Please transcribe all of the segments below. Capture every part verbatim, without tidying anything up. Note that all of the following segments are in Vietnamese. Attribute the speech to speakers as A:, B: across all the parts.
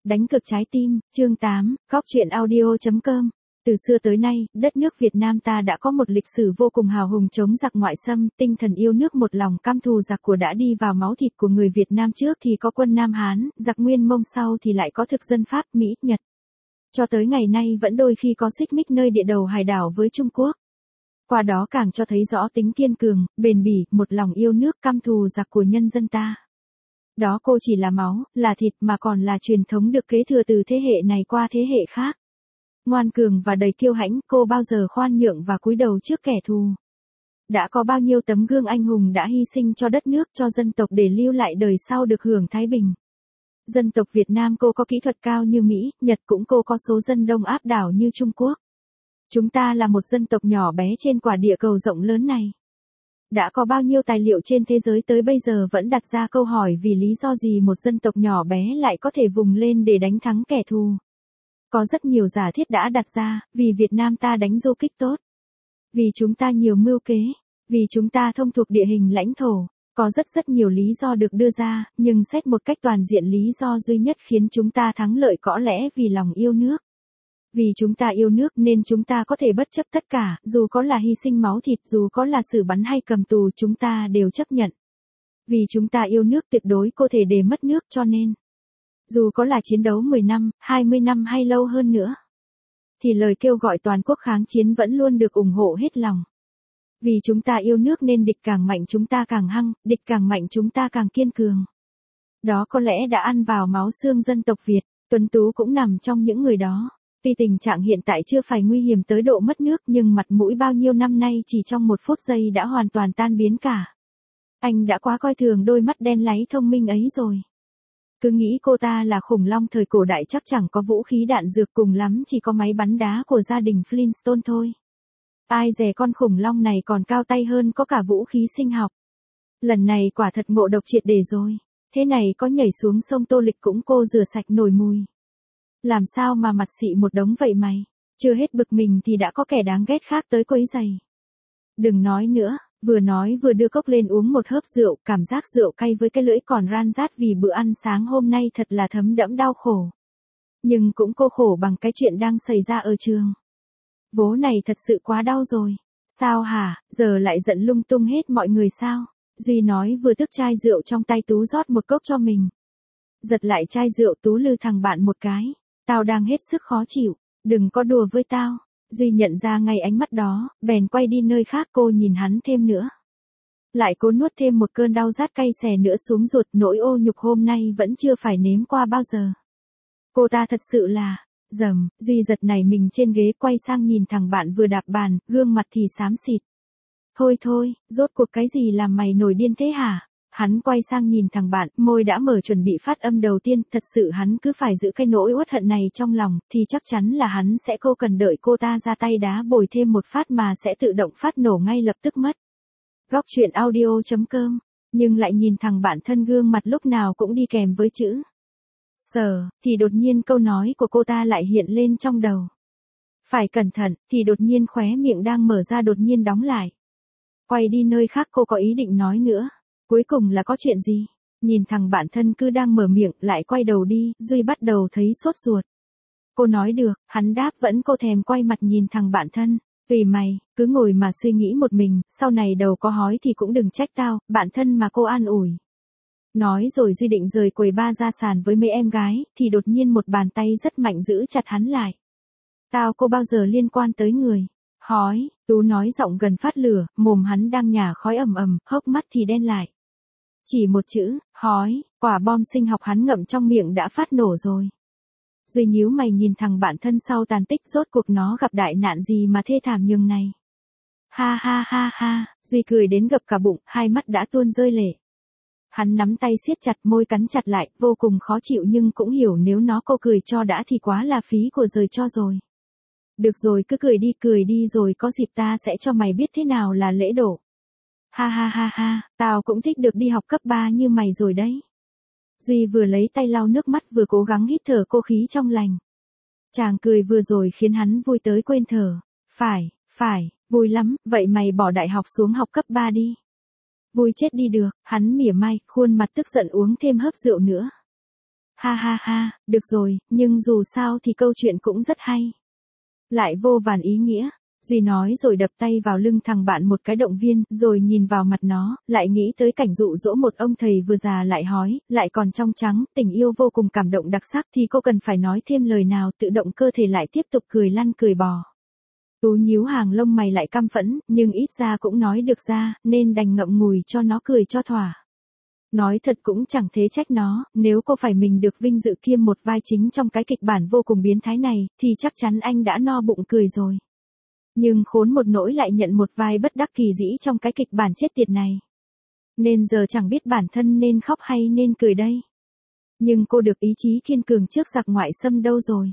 A: Đánh cực trái tim, chương tám, góc truyện audio chấm com. Từ xưa tới nay, đất nước Việt Nam ta đã có một lịch sử vô cùng hào hùng chống giặc ngoại xâm, tinh thần yêu nước một lòng căm thù giặc của đã đi vào máu thịt của người Việt Nam, trước thì có quân Nam Hán, giặc Nguyên Mông, sau thì lại có thực dân Pháp, Mỹ, Nhật. Cho tới ngày nay vẫn đôi khi có xích mích nơi địa đầu hải đảo với Trung Quốc. Qua đó càng cho thấy rõ tính kiên cường, bền bỉ, một lòng yêu nước căm thù giặc của nhân dân ta. Đó cô chỉ là máu, là thịt mà còn là truyền thống được kế thừa từ thế hệ này qua thế hệ khác. Ngoan cường và đầy kiêu hãnh, cô bao giờ khoan nhượng và cúi đầu trước kẻ thù. Đã có bao nhiêu tấm gương anh hùng đã hy sinh cho đất nước, cho dân tộc để lưu lại đời sau được hưởng thái bình. Dân tộc Việt Nam cô có kỹ thuật cao như Mỹ, Nhật, cũng cô có số dân đông áp đảo như Trung Quốc. Chúng ta là một dân tộc nhỏ bé trên quả địa cầu rộng lớn này. Đã có bao nhiêu tài liệu trên thế giới tới bây giờ vẫn đặt ra câu hỏi vì lý do gì một dân tộc nhỏ bé lại có thể vùng lên để đánh thắng kẻ thù. Có rất nhiều giả thiết đã đặt ra, vì Việt Nam ta đánh du kích tốt. Vì chúng ta nhiều mưu kế. Vì chúng ta thông thuộc địa hình lãnh thổ. Có rất rất nhiều lý do được đưa ra, nhưng xét một cách toàn diện lý do duy nhất khiến chúng ta thắng lợi có lẽ vì lòng yêu nước. Vì chúng ta yêu nước nên chúng ta có thể bất chấp tất cả, dù có là hy sinh máu thịt, dù có là xử bắn hay cầm tù, chúng ta đều chấp nhận. Vì chúng ta yêu nước tuyệt đối có thể để mất nước, cho nên dù có là chiến đấu mười năm, hai mươi năm hay lâu hơn nữa, thì lời kêu gọi toàn quốc kháng chiến vẫn luôn được ủng hộ hết lòng. Vì chúng ta yêu nước nên địch càng mạnh chúng ta càng hăng, địch càng mạnh chúng ta càng kiên cường. Đó có lẽ đã ăn vào máu xương dân tộc Việt, Tuấn Tú cũng nằm trong những người đó. Tuy tình trạng hiện tại chưa phải nguy hiểm tới độ mất nước, nhưng mặt mũi bao nhiêu năm nay chỉ trong một phút giây đã hoàn toàn tan biến cả. Anh đã quá coi thường đôi mắt đen láy thông minh ấy rồi. Cứ nghĩ cô ta là khủng long thời cổ đại chắc chẳng có vũ khí đạn dược, cùng lắm chỉ có máy bắn đá của gia đình Flintstone thôi. Ai dè con khủng long này còn cao tay hơn, có cả vũ khí sinh học. Lần này quả thật ngộ độc triệt để rồi. Thế này có nhảy xuống sông Tô Lịch cũng cô rửa sạch nổi mùi. Làm sao mà mặt xị một đống vậy mày? Chưa hết bực mình thì đã có kẻ đáng ghét khác tới quấy giày. Đừng nói nữa, vừa nói vừa đưa cốc lên uống một hớp rượu, cảm giác rượu cay với cái lưỡi còn ran rát vì bữa ăn sáng hôm nay thật là thấm đẫm đau khổ. Nhưng cũng cô khổ bằng cái chuyện đang xảy ra ở trường. Vố này thật sự quá đau rồi. Sao hả, giờ lại giận lung tung hết mọi người sao? Duy nói vừa thức chai rượu trong tay Tú rót một cốc cho mình. Giật lại chai rượu, Tú lư thằng bạn một cái. Tao đang hết sức khó chịu, đừng có đùa với tao. Duy nhận ra ngay ánh mắt đó, bèn quay đi nơi khác. Cô nhìn hắn thêm nữa. Lại cố nuốt thêm một cơn đau rát cay xè nữa xuống ruột, nỗi ô nhục hôm nay vẫn chưa phải nếm qua bao giờ. Cô ta thật sự là... Dầm, Duy giật nảy mình trên ghế, quay sang nhìn thằng bạn vừa đạp bàn, gương mặt thì xám xịt. Thôi thôi, rốt cuộc cái gì làm mày nổi điên thế hả? Hắn quay sang nhìn thằng bạn, môi đã mở chuẩn bị phát âm đầu tiên, thật sự hắn cứ phải giữ cái nỗi uất hận này trong lòng, thì chắc chắn là hắn sẽ cô cần đợi cô ta ra tay đá bồi thêm một phát mà sẽ tự động phát nổ ngay lập tức mất. Góc truyện audio chấm com, nhưng lại nhìn thằng bạn thân gương mặt lúc nào cũng đi kèm với chữ Sờ, thì đột nhiên câu nói của cô ta lại hiện lên trong đầu. Phải cẩn thận, thì đột nhiên khóe miệng đang mở ra đột nhiên đóng lại. Quay đi nơi khác cô có ý định nói nữa. Cuối cùng là có chuyện gì? Nhìn thằng bạn thân cứ đang mở miệng lại quay đầu đi, Duy bắt đầu thấy sốt ruột. Cô nói được, hắn đáp vẫn cô thèm quay mặt nhìn thằng bạn thân. Tùy mày, cứ ngồi mà suy nghĩ một mình, sau này đầu có hói thì cũng đừng trách tao, bạn thân mà cô an ủi. Nói rồi Duy định rời quầy ba ra sàn với mấy em gái, thì đột nhiên một bàn tay rất mạnh giữ chặt hắn lại. Tao cô bao giờ liên quan tới người? Hói, Tú nói giọng gần phát lửa, mồm hắn đang nhả khói ầm ầm, hốc mắt thì đen lại. Chỉ một chữ, hói, quả bom sinh học hắn ngậm trong miệng đã phát nổ rồi. Duy nhíu mày nhìn thằng bạn thân sau tàn tích, rốt cuộc nó gặp đại nạn gì mà thê thảm nhường này. Ha ha ha ha, Duy cười đến gập cả bụng, hai mắt đã tuôn rơi lệ. Hắn nắm tay siết chặt, môi cắn chặt lại, vô cùng khó chịu nhưng cũng hiểu nếu nó cô cười cho đã thì quá là phí của rời cho rồi. Được rồi, cứ cười đi, cười đi rồi có dịp ta sẽ cho mày biết thế nào là lễ độ. Ha ha ha ha, tao cũng thích được đi học cấp ba như mày rồi đấy. Duy vừa lấy tay lau nước mắt vừa cố gắng hít thở cô khí trong lành. Chàng cười vừa rồi khiến hắn vui tới quên thở. Phải, phải, vui lắm, vậy mày bỏ đại học xuống học cấp ba đi. Vui chết đi được, hắn mỉa mai, khuôn mặt tức giận uống thêm hớp rượu nữa. Ha ha ha, được rồi, nhưng dù sao thì câu chuyện cũng rất hay. Lại vô vàn ý nghĩa. Duy nói rồi đập tay vào lưng thằng bạn một cái động viên, rồi nhìn vào mặt nó, lại nghĩ tới cảnh dụ dỗ một ông thầy vừa già lại hói, lại còn trong trắng, tình yêu vô cùng cảm động đặc sắc thì cô cần phải nói thêm lời nào, tự động cơ thể lại tiếp tục cười lăn cười bò. Tú nhíu hàng lông mày lại căm phẫn, nhưng ít ra cũng nói được ra, nên đành ngậm ngùi cho nó cười cho thỏa. Nói thật cũng chẳng thế trách nó, nếu cô phải mình được vinh dự kiêm một vai chính trong cái kịch bản vô cùng biến thái này, thì chắc chắn anh đã no bụng cười rồi. Nhưng khốn một nỗi lại nhận một vai bất đắc kỳ dĩ trong cái kịch bản chết tiệt này. Nên giờ chẳng biết bản thân nên khóc hay nên cười đây. Nhưng cô được ý chí kiên cường trước giặc ngoại xâm đâu rồi.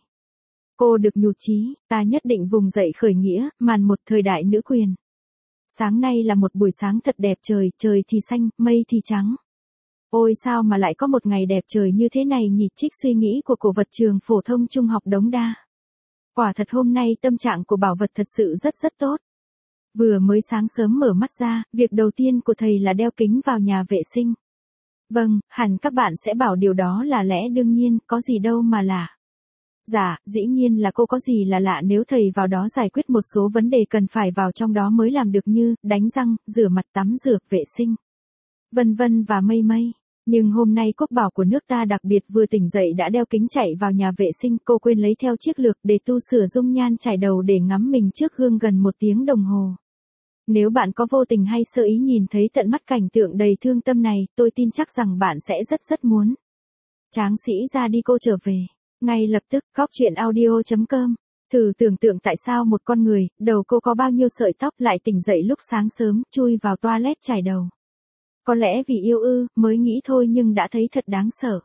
A: Cô được nhụt chí, ta nhất định vùng dậy khởi nghĩa, màn một thời đại nữ quyền. Sáng nay là một buổi sáng thật đẹp trời, trời thì xanh, mây thì trắng. Ôi sao mà lại có một ngày đẹp trời như thế này nhỉ, trích suy nghĩ của cổ vật trường phổ thông trung học Đống Đa. Quả thật hôm nay tâm trạng của bảo vật thật sự rất rất tốt. Vừa mới sáng sớm mở mắt ra, việc đầu tiên của thầy là đeo kính vào nhà vệ sinh. Vâng, hẳn các bạn sẽ bảo điều đó là lẽ đương nhiên, có gì đâu mà lạ. Dạ, dĩ nhiên là cô có gì là lạ nếu thầy vào đó giải quyết một số vấn đề cần phải vào trong đó mới làm được như, đánh răng, rửa mặt tắm rửa, vệ sinh. Vân vân và mây mây. Nhưng hôm nay quốc bảo của nước ta đặc biệt vừa tỉnh dậy đã đeo kính chạy vào nhà vệ sinh, cô quên lấy theo chiếc lược để tu sửa dung nhan trải đầu để ngắm mình trước gương gần một tiếng đồng hồ. Nếu bạn có vô tình hay sơ ý nhìn thấy tận mắt cảnh tượng đầy thương tâm này, tôi tin chắc rằng bạn sẽ rất rất muốn tráng sĩ ra đi cô trở về. Ngay lập tức, góc chuyện audio chấm com. Thử tưởng tượng tại sao một con người, đầu cô có bao nhiêu sợi tóc lại tỉnh dậy lúc sáng sớm, chui vào toilet chải đầu. Có lẽ vì yêu ư, mới nghĩ thôi nhưng đã thấy thật đáng sợ.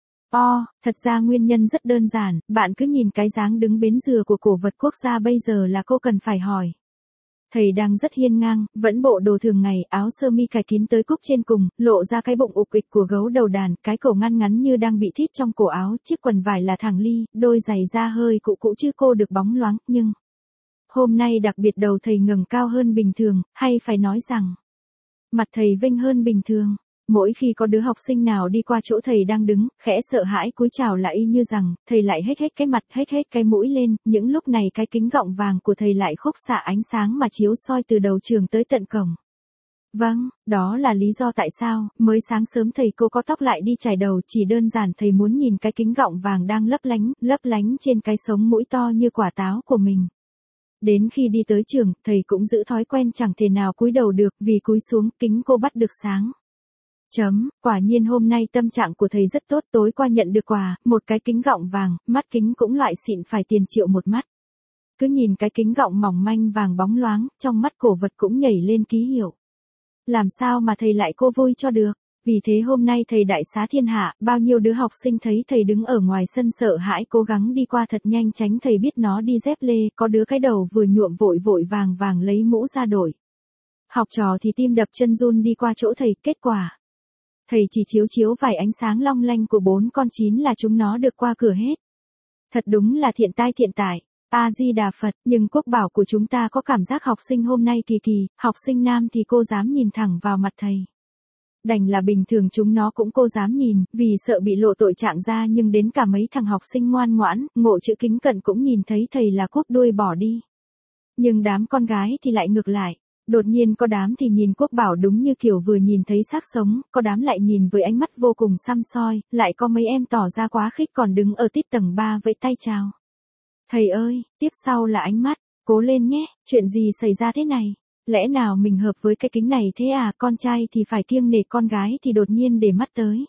A: O, thật ra nguyên nhân rất đơn giản, bạn cứ nhìn cái dáng đứng bến dừa của cổ vật quốc gia bây giờ là cô cần phải hỏi. Thầy đang rất hiên ngang, vẫn bộ đồ thường ngày, áo sơ mi cài kín tới cúc trên cùng, lộ ra cái bụng ục ịch của gấu đầu đàn, cái cổ ngăn ngắn như đang bị thít trong cổ áo, chiếc quần vải là thẳng ly, đôi giày da hơi cũ cũ chứ cô được bóng loáng, nhưng hôm nay đặc biệt đầu thầy ngẩng cao hơn bình thường, hay phải nói rằng mặt thầy vênh hơn bình thường. Mỗi khi có đứa học sinh nào đi qua chỗ thầy đang đứng, khẽ sợ hãi cúi chào là y như rằng, thầy lại hết hết cái mặt, hết hết cái mũi lên, những lúc này cái kính gọng vàng của thầy lại khúc xạ ánh sáng mà chiếu soi từ đầu trường tới tận cổng. Vâng, đó là lý do tại sao, mới sáng sớm thầy cô có tóc lại đi chải đầu, chỉ đơn giản thầy muốn nhìn cái kính gọng vàng đang lấp lánh, lấp lánh trên cái sống mũi to như quả táo của mình. Đến khi đi tới trường, thầy cũng giữ thói quen chẳng thể nào cúi đầu được, vì cúi xuống, kính cô bắt được sáng. Chấm, quả nhiên hôm nay tâm trạng của thầy rất tốt, tối qua nhận được quà, một cái kính gọng vàng, mắt kính cũng loại xịn phải tiền triệu một mắt. Cứ nhìn cái kính gọng mỏng manh vàng bóng loáng, trong mắt cổ vật cũng nhảy lên ký hiệu. Làm sao mà thầy lại cô vui cho được, vì thế hôm nay thầy đại xá thiên hạ, bao nhiêu đứa học sinh thấy thầy đứng ở ngoài sân sợ hãi cố gắng đi qua thật nhanh tránh thầy biết nó đi dép lê, có đứa cái đầu vừa nhuộm vội vội vàng vàng lấy mũ ra đổi. Học trò thì tim đập chân run đi qua chỗ thầy, kết quả thầy chỉ chiếu chiếu vài ánh sáng long lanh của bốn con chín là chúng nó được qua cửa hết. Thật đúng là thiện tai thiện tài. A-di-đà Phật, nhưng quốc bảo của chúng ta có cảm giác học sinh hôm nay kỳ kỳ, học sinh nam thì cô dám nhìn thẳng vào mặt thầy. Đành là bình thường chúng nó cũng cô dám nhìn, vì sợ bị lộ tội trạng ra nhưng đến cả mấy thằng học sinh ngoan ngoãn, ngộ chữ kính cận cũng nhìn thấy thầy là cúp đuôi bỏ đi. Nhưng đám con gái thì lại ngược lại. Đột nhiên có đám thì nhìn quốc bảo đúng như kiểu vừa nhìn thấy xác sống, có đám lại nhìn với ánh mắt vô cùng săm soi, lại có mấy em tỏ ra quá khích còn đứng ở tít tầng ba với tay chào. Thầy ơi, tiếp sau là ánh mắt, cố lên nhé, chuyện gì xảy ra thế này? Lẽ nào mình hợp với cái kính này thế à, con trai thì phải kiêng nể con gái thì đột nhiên để mắt tới.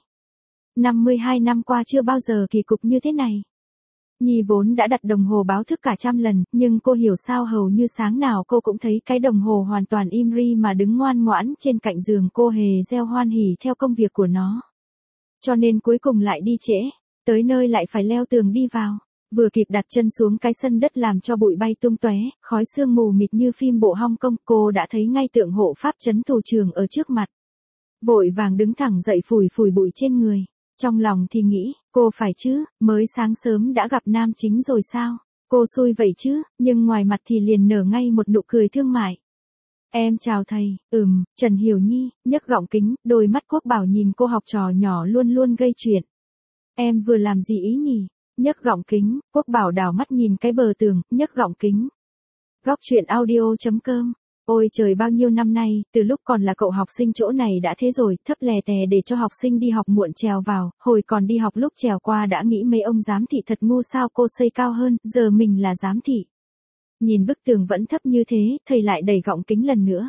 A: năm mươi hai năm qua chưa bao giờ kỳ cục như thế này. Nhi vốn đã đặt đồng hồ báo thức cả trăm lần, nhưng cô hiểu sao hầu như sáng nào cô cũng thấy cái đồng hồ hoàn toàn im ri mà đứng ngoan ngoãn trên cạnh giường cô hề reo hoan hỉ theo công việc của nó. Cho nên cuối cùng lại đi trễ, tới nơi lại phải leo tường đi vào. Vừa kịp đặt chân xuống cái sân đất làm cho bụi bay tung tóe, khói sương mù mịt như phim bộ Hong Kong, cô đã thấy ngay tượng hộ pháp trấn thủ trường ở trước mặt. Vội vàng đứng thẳng dậy phủi phủi bụi trên người. Trong lòng thì nghĩ, cô phải chứ, mới sáng sớm đã gặp nam chính rồi sao? Cô xui vậy chứ, nhưng ngoài mặt thì liền nở ngay một nụ cười thương mại. Em chào thầy, ừm, Trần Hiểu Nhi, nhấc gọng kính, đôi mắt quốc bảo nhìn cô học trò nhỏ luôn luôn gây chuyện. Em vừa làm gì ý nhỉ? Nhấc gọng kính, Quốc Bảo đảo mắt nhìn cái bờ tường, nhấc gọng kính. Góc chuyện audio.com. Ôi trời, bao nhiêu năm nay, từ lúc còn là cậu học sinh chỗ này đã thế rồi, thấp lè tè để cho học sinh đi học muộn trèo vào, hồi còn đi học lúc trèo qua đã nghĩ mấy ông giám thị thật ngu sao cô xây cao hơn, giờ mình là giám thị. Nhìn bức tường vẫn thấp như thế, thầy lại đẩy gọng kính lần nữa.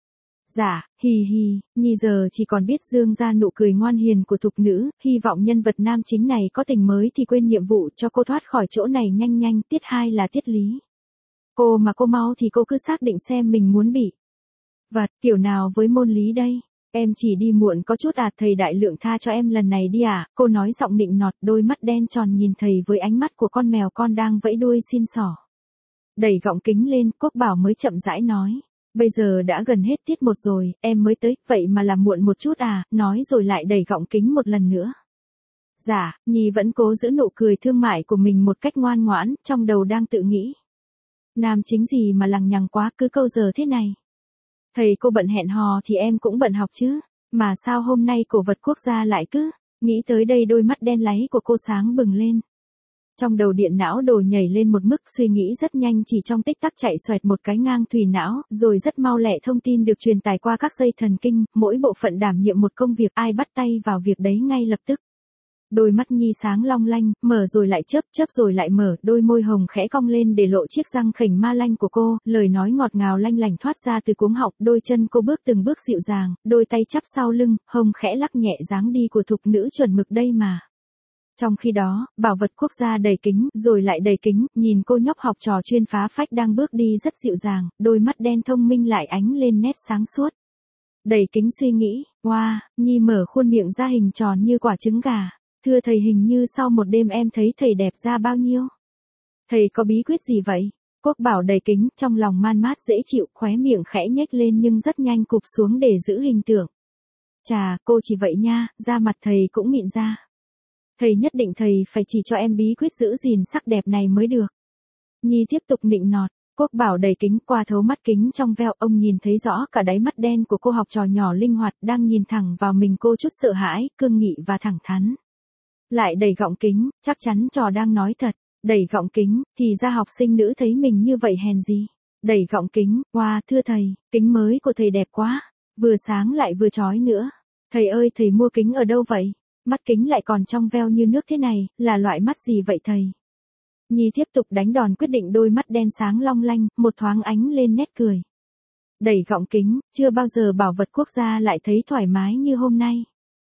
A: Dạ, hì hì, Nhi giờ chỉ còn biết dương ra nụ cười ngoan hiền của thục nữ, hy vọng nhân vật nam chính này có tình mới thì quên nhiệm vụ cho cô thoát khỏi chỗ này nhanh nhanh. Tiết hai là tiết lý. Cô mà cô mau thì cô cứ xác định xem mình muốn bị vật kiểu nào với môn lý đây. Em chỉ đi muộn có chút à, thầy đại lượng tha cho em lần này đi à, cô nói giọng nịnh nọt, đôi mắt đen tròn nhìn thầy với ánh mắt của con mèo con đang vẫy đuôi xin xỏ. Đẩy gọng kính lên, Quốc Bảo mới chậm rãi nói. Bây giờ đã gần hết tiết một rồi, em mới tới, vậy mà làm muộn một chút à, nói rồi lại đẩy gọng kính một lần nữa. Dạ, Nhi vẫn cố giữ nụ cười thương mại của mình một cách ngoan ngoãn, trong đầu đang tự nghĩ. Nam chính gì mà lằng nhằng quá, cứ câu giờ thế này. Thầy cô bận hẹn hò thì em cũng bận học chứ, mà sao hôm nay cổ vật quốc gia lại cứ, nghĩ tới đây đôi mắt đen láy của cô sáng bừng lên. Trong đầu điện não đồ nhảy lên một mức, suy nghĩ rất nhanh, chỉ trong tích tắc chạy xoẹt một cái ngang thùy não, rồi rất mau lẹ thông tin được truyền tải qua các dây thần kinh, mỗi bộ phận đảm nhiệm một công việc, ai bắt tay vào việc đấy ngay lập tức. Đôi mắt Nhi sáng long lanh, mở rồi lại chớp, chớp rồi lại mở, đôi môi hồng khẽ cong lên để lộ chiếc răng khểnh ma lanh của cô, lời nói ngọt ngào lanh lành thoát ra từ cuống họng, đôi chân cô bước từng bước dịu dàng, đôi tay chắp sau lưng, hông khẽ lắc nhẹ dáng đi của thục nữ chuẩn mực đây mà. Trong khi đó, bảo vật quốc gia đầy kính, rồi lại đầy kính, nhìn cô nhóc học trò chuyên phá phách đang bước đi rất dịu dàng, đôi mắt đen thông minh lại ánh lên nét sáng suốt. Đầy kính suy nghĩ, wow, Nhi mở khuôn miệng ra hình tròn như quả trứng gà. Thưa thầy, hình như sau một đêm em thấy thầy đẹp ra bao nhiêu? Thầy có bí quyết gì vậy? Quốc Bảo đầy kính, trong lòng man mát dễ chịu, khóe miệng khẽ nhếch lên nhưng rất nhanh cụp xuống để giữ hình tượng. Chà, cô chỉ vậy nha, da mặt thầy cũng mịn ra. Thầy nhất định thầy phải chỉ cho em bí quyết giữ gìn sắc đẹp này mới được. Nhi tiếp tục nịnh nọt. Quốc Bảo đầy kính, qua thấu mắt kính trong veo, ông nhìn thấy rõ cả đáy mắt đen của cô học trò nhỏ linh hoạt đang nhìn thẳng vào mình, cô chút sợ hãi, cương nghị và thẳng thắn. Lại đẩy gọng kính, chắc chắn trò đang nói thật. Đẩy gọng kính, thì ra học sinh nữ thấy mình như vậy hèn gì. Đẩy gọng kính, wow, thưa thầy, kính mới của thầy đẹp quá. Vừa sáng lại vừa chói nữa. Thầy ơi, thầy mua kính ở đâu vậy? Mắt kính lại còn trong veo như nước thế này, là loại mắt gì vậy thầy? Nhi tiếp tục đánh đòn quyết định, đôi mắt đen sáng long lanh, một thoáng ánh lên nét cười. Đẩy gọng kính, chưa bao giờ bảo vật quốc gia lại thấy thoải mái như hôm nay.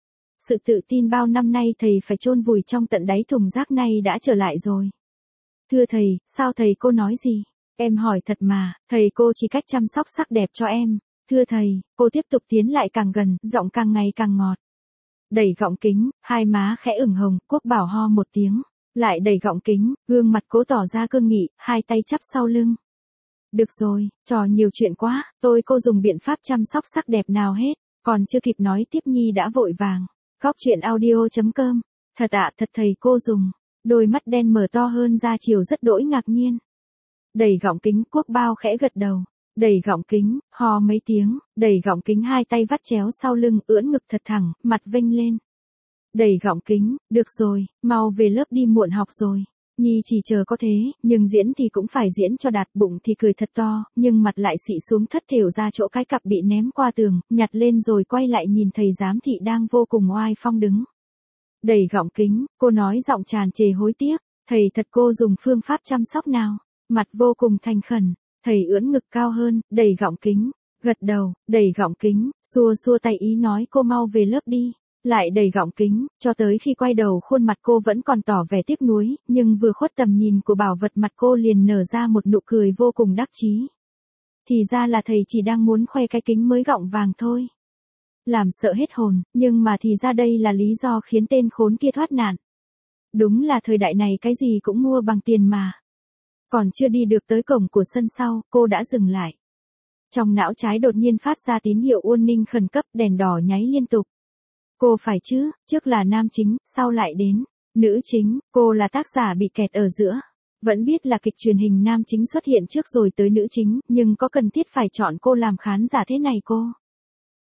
A: Sự tự tin bao năm nay thầy phải chôn vùi trong tận đáy thùng rác này đã trở lại rồi. Thưa thầy, sao thầy cô nói gì? Em hỏi thật mà, thầy cô chỉ cách chăm sóc sắc đẹp cho em. Thưa thầy, cô tiếp tục tiến lại càng gần, giọng càng ngày càng ngọt. Đẩy gọng kính, hai má khẽ ửng hồng, Quốc Bảo ho một tiếng. Lại đẩy gọng kính, gương mặt cố tỏ ra cương nghị, hai tay chắp sau lưng. Được rồi, trò nhiều chuyện quá, tôi cô dùng biện pháp chăm sóc sắc đẹp nào hết. Còn chưa kịp nói tiếp Nhi đã vội vàng. Góc chuyện audio.com. Thật ạ, à, thật thầy cô dùng. Đôi mắt đen mở to hơn ra chiều rất đỗi ngạc nhiên. Đẩy gọng kính, Quốc Bao khẽ gật đầu. Đẩy gọng kính, hò mấy tiếng, đẩy gọng kính hai tay vắt chéo sau lưng, ưỡn ngực thật thẳng, mặt vênh lên. Đẩy gọng kính, được rồi, mau về lớp đi, muộn học rồi. Nhi chỉ chờ có thế, nhưng diễn thì cũng phải diễn cho đạt, bụng thì cười thật to, nhưng mặt lại xị xuống thất thểu ra chỗ cái cặp bị ném qua tường, nhặt lên rồi quay lại nhìn thầy giám thị đang vô cùng oai phong đứng. Đẩy gọng kính, cô nói giọng tràn trề hối tiếc, thầy thật cô dùng phương pháp chăm sóc nào? Mặt vô cùng thành khẩn, thầy ưỡn ngực cao hơn, đẩy gọng kính, gật đầu, đẩy gọng kính, xua xua tay ý nói cô mau về lớp đi. Lại đẩy gọng kính, cho tới khi quay đầu khuôn mặt cô vẫn còn tỏ vẻ tiếc nuối, nhưng vừa khuất tầm nhìn của bảo vật mặt cô liền nở ra một nụ cười vô cùng đắc chí. Thì ra là thầy chỉ đang muốn khoe cái kính mới gọng vàng thôi. Làm sợ hết hồn, nhưng mà thì ra đây là lý do khiến tên khốn kia thoát nạn. Đúng là thời đại này cái gì cũng mua bằng tiền mà. Còn chưa đi được tới cổng của sân sau, cô đã dừng lại. Trong não trái đột nhiên phát ra tín hiệu warning khẩn cấp, đèn đỏ nháy liên tục. Cô phải chứ, trước là nam chính, sau lại đến nữ chính, cô là tác giả bị kẹt ở giữa. Vẫn biết là kịch truyền hình nam chính xuất hiện trước rồi tới nữ chính, nhưng có cần thiết phải chọn cô làm khán giả thế này cô?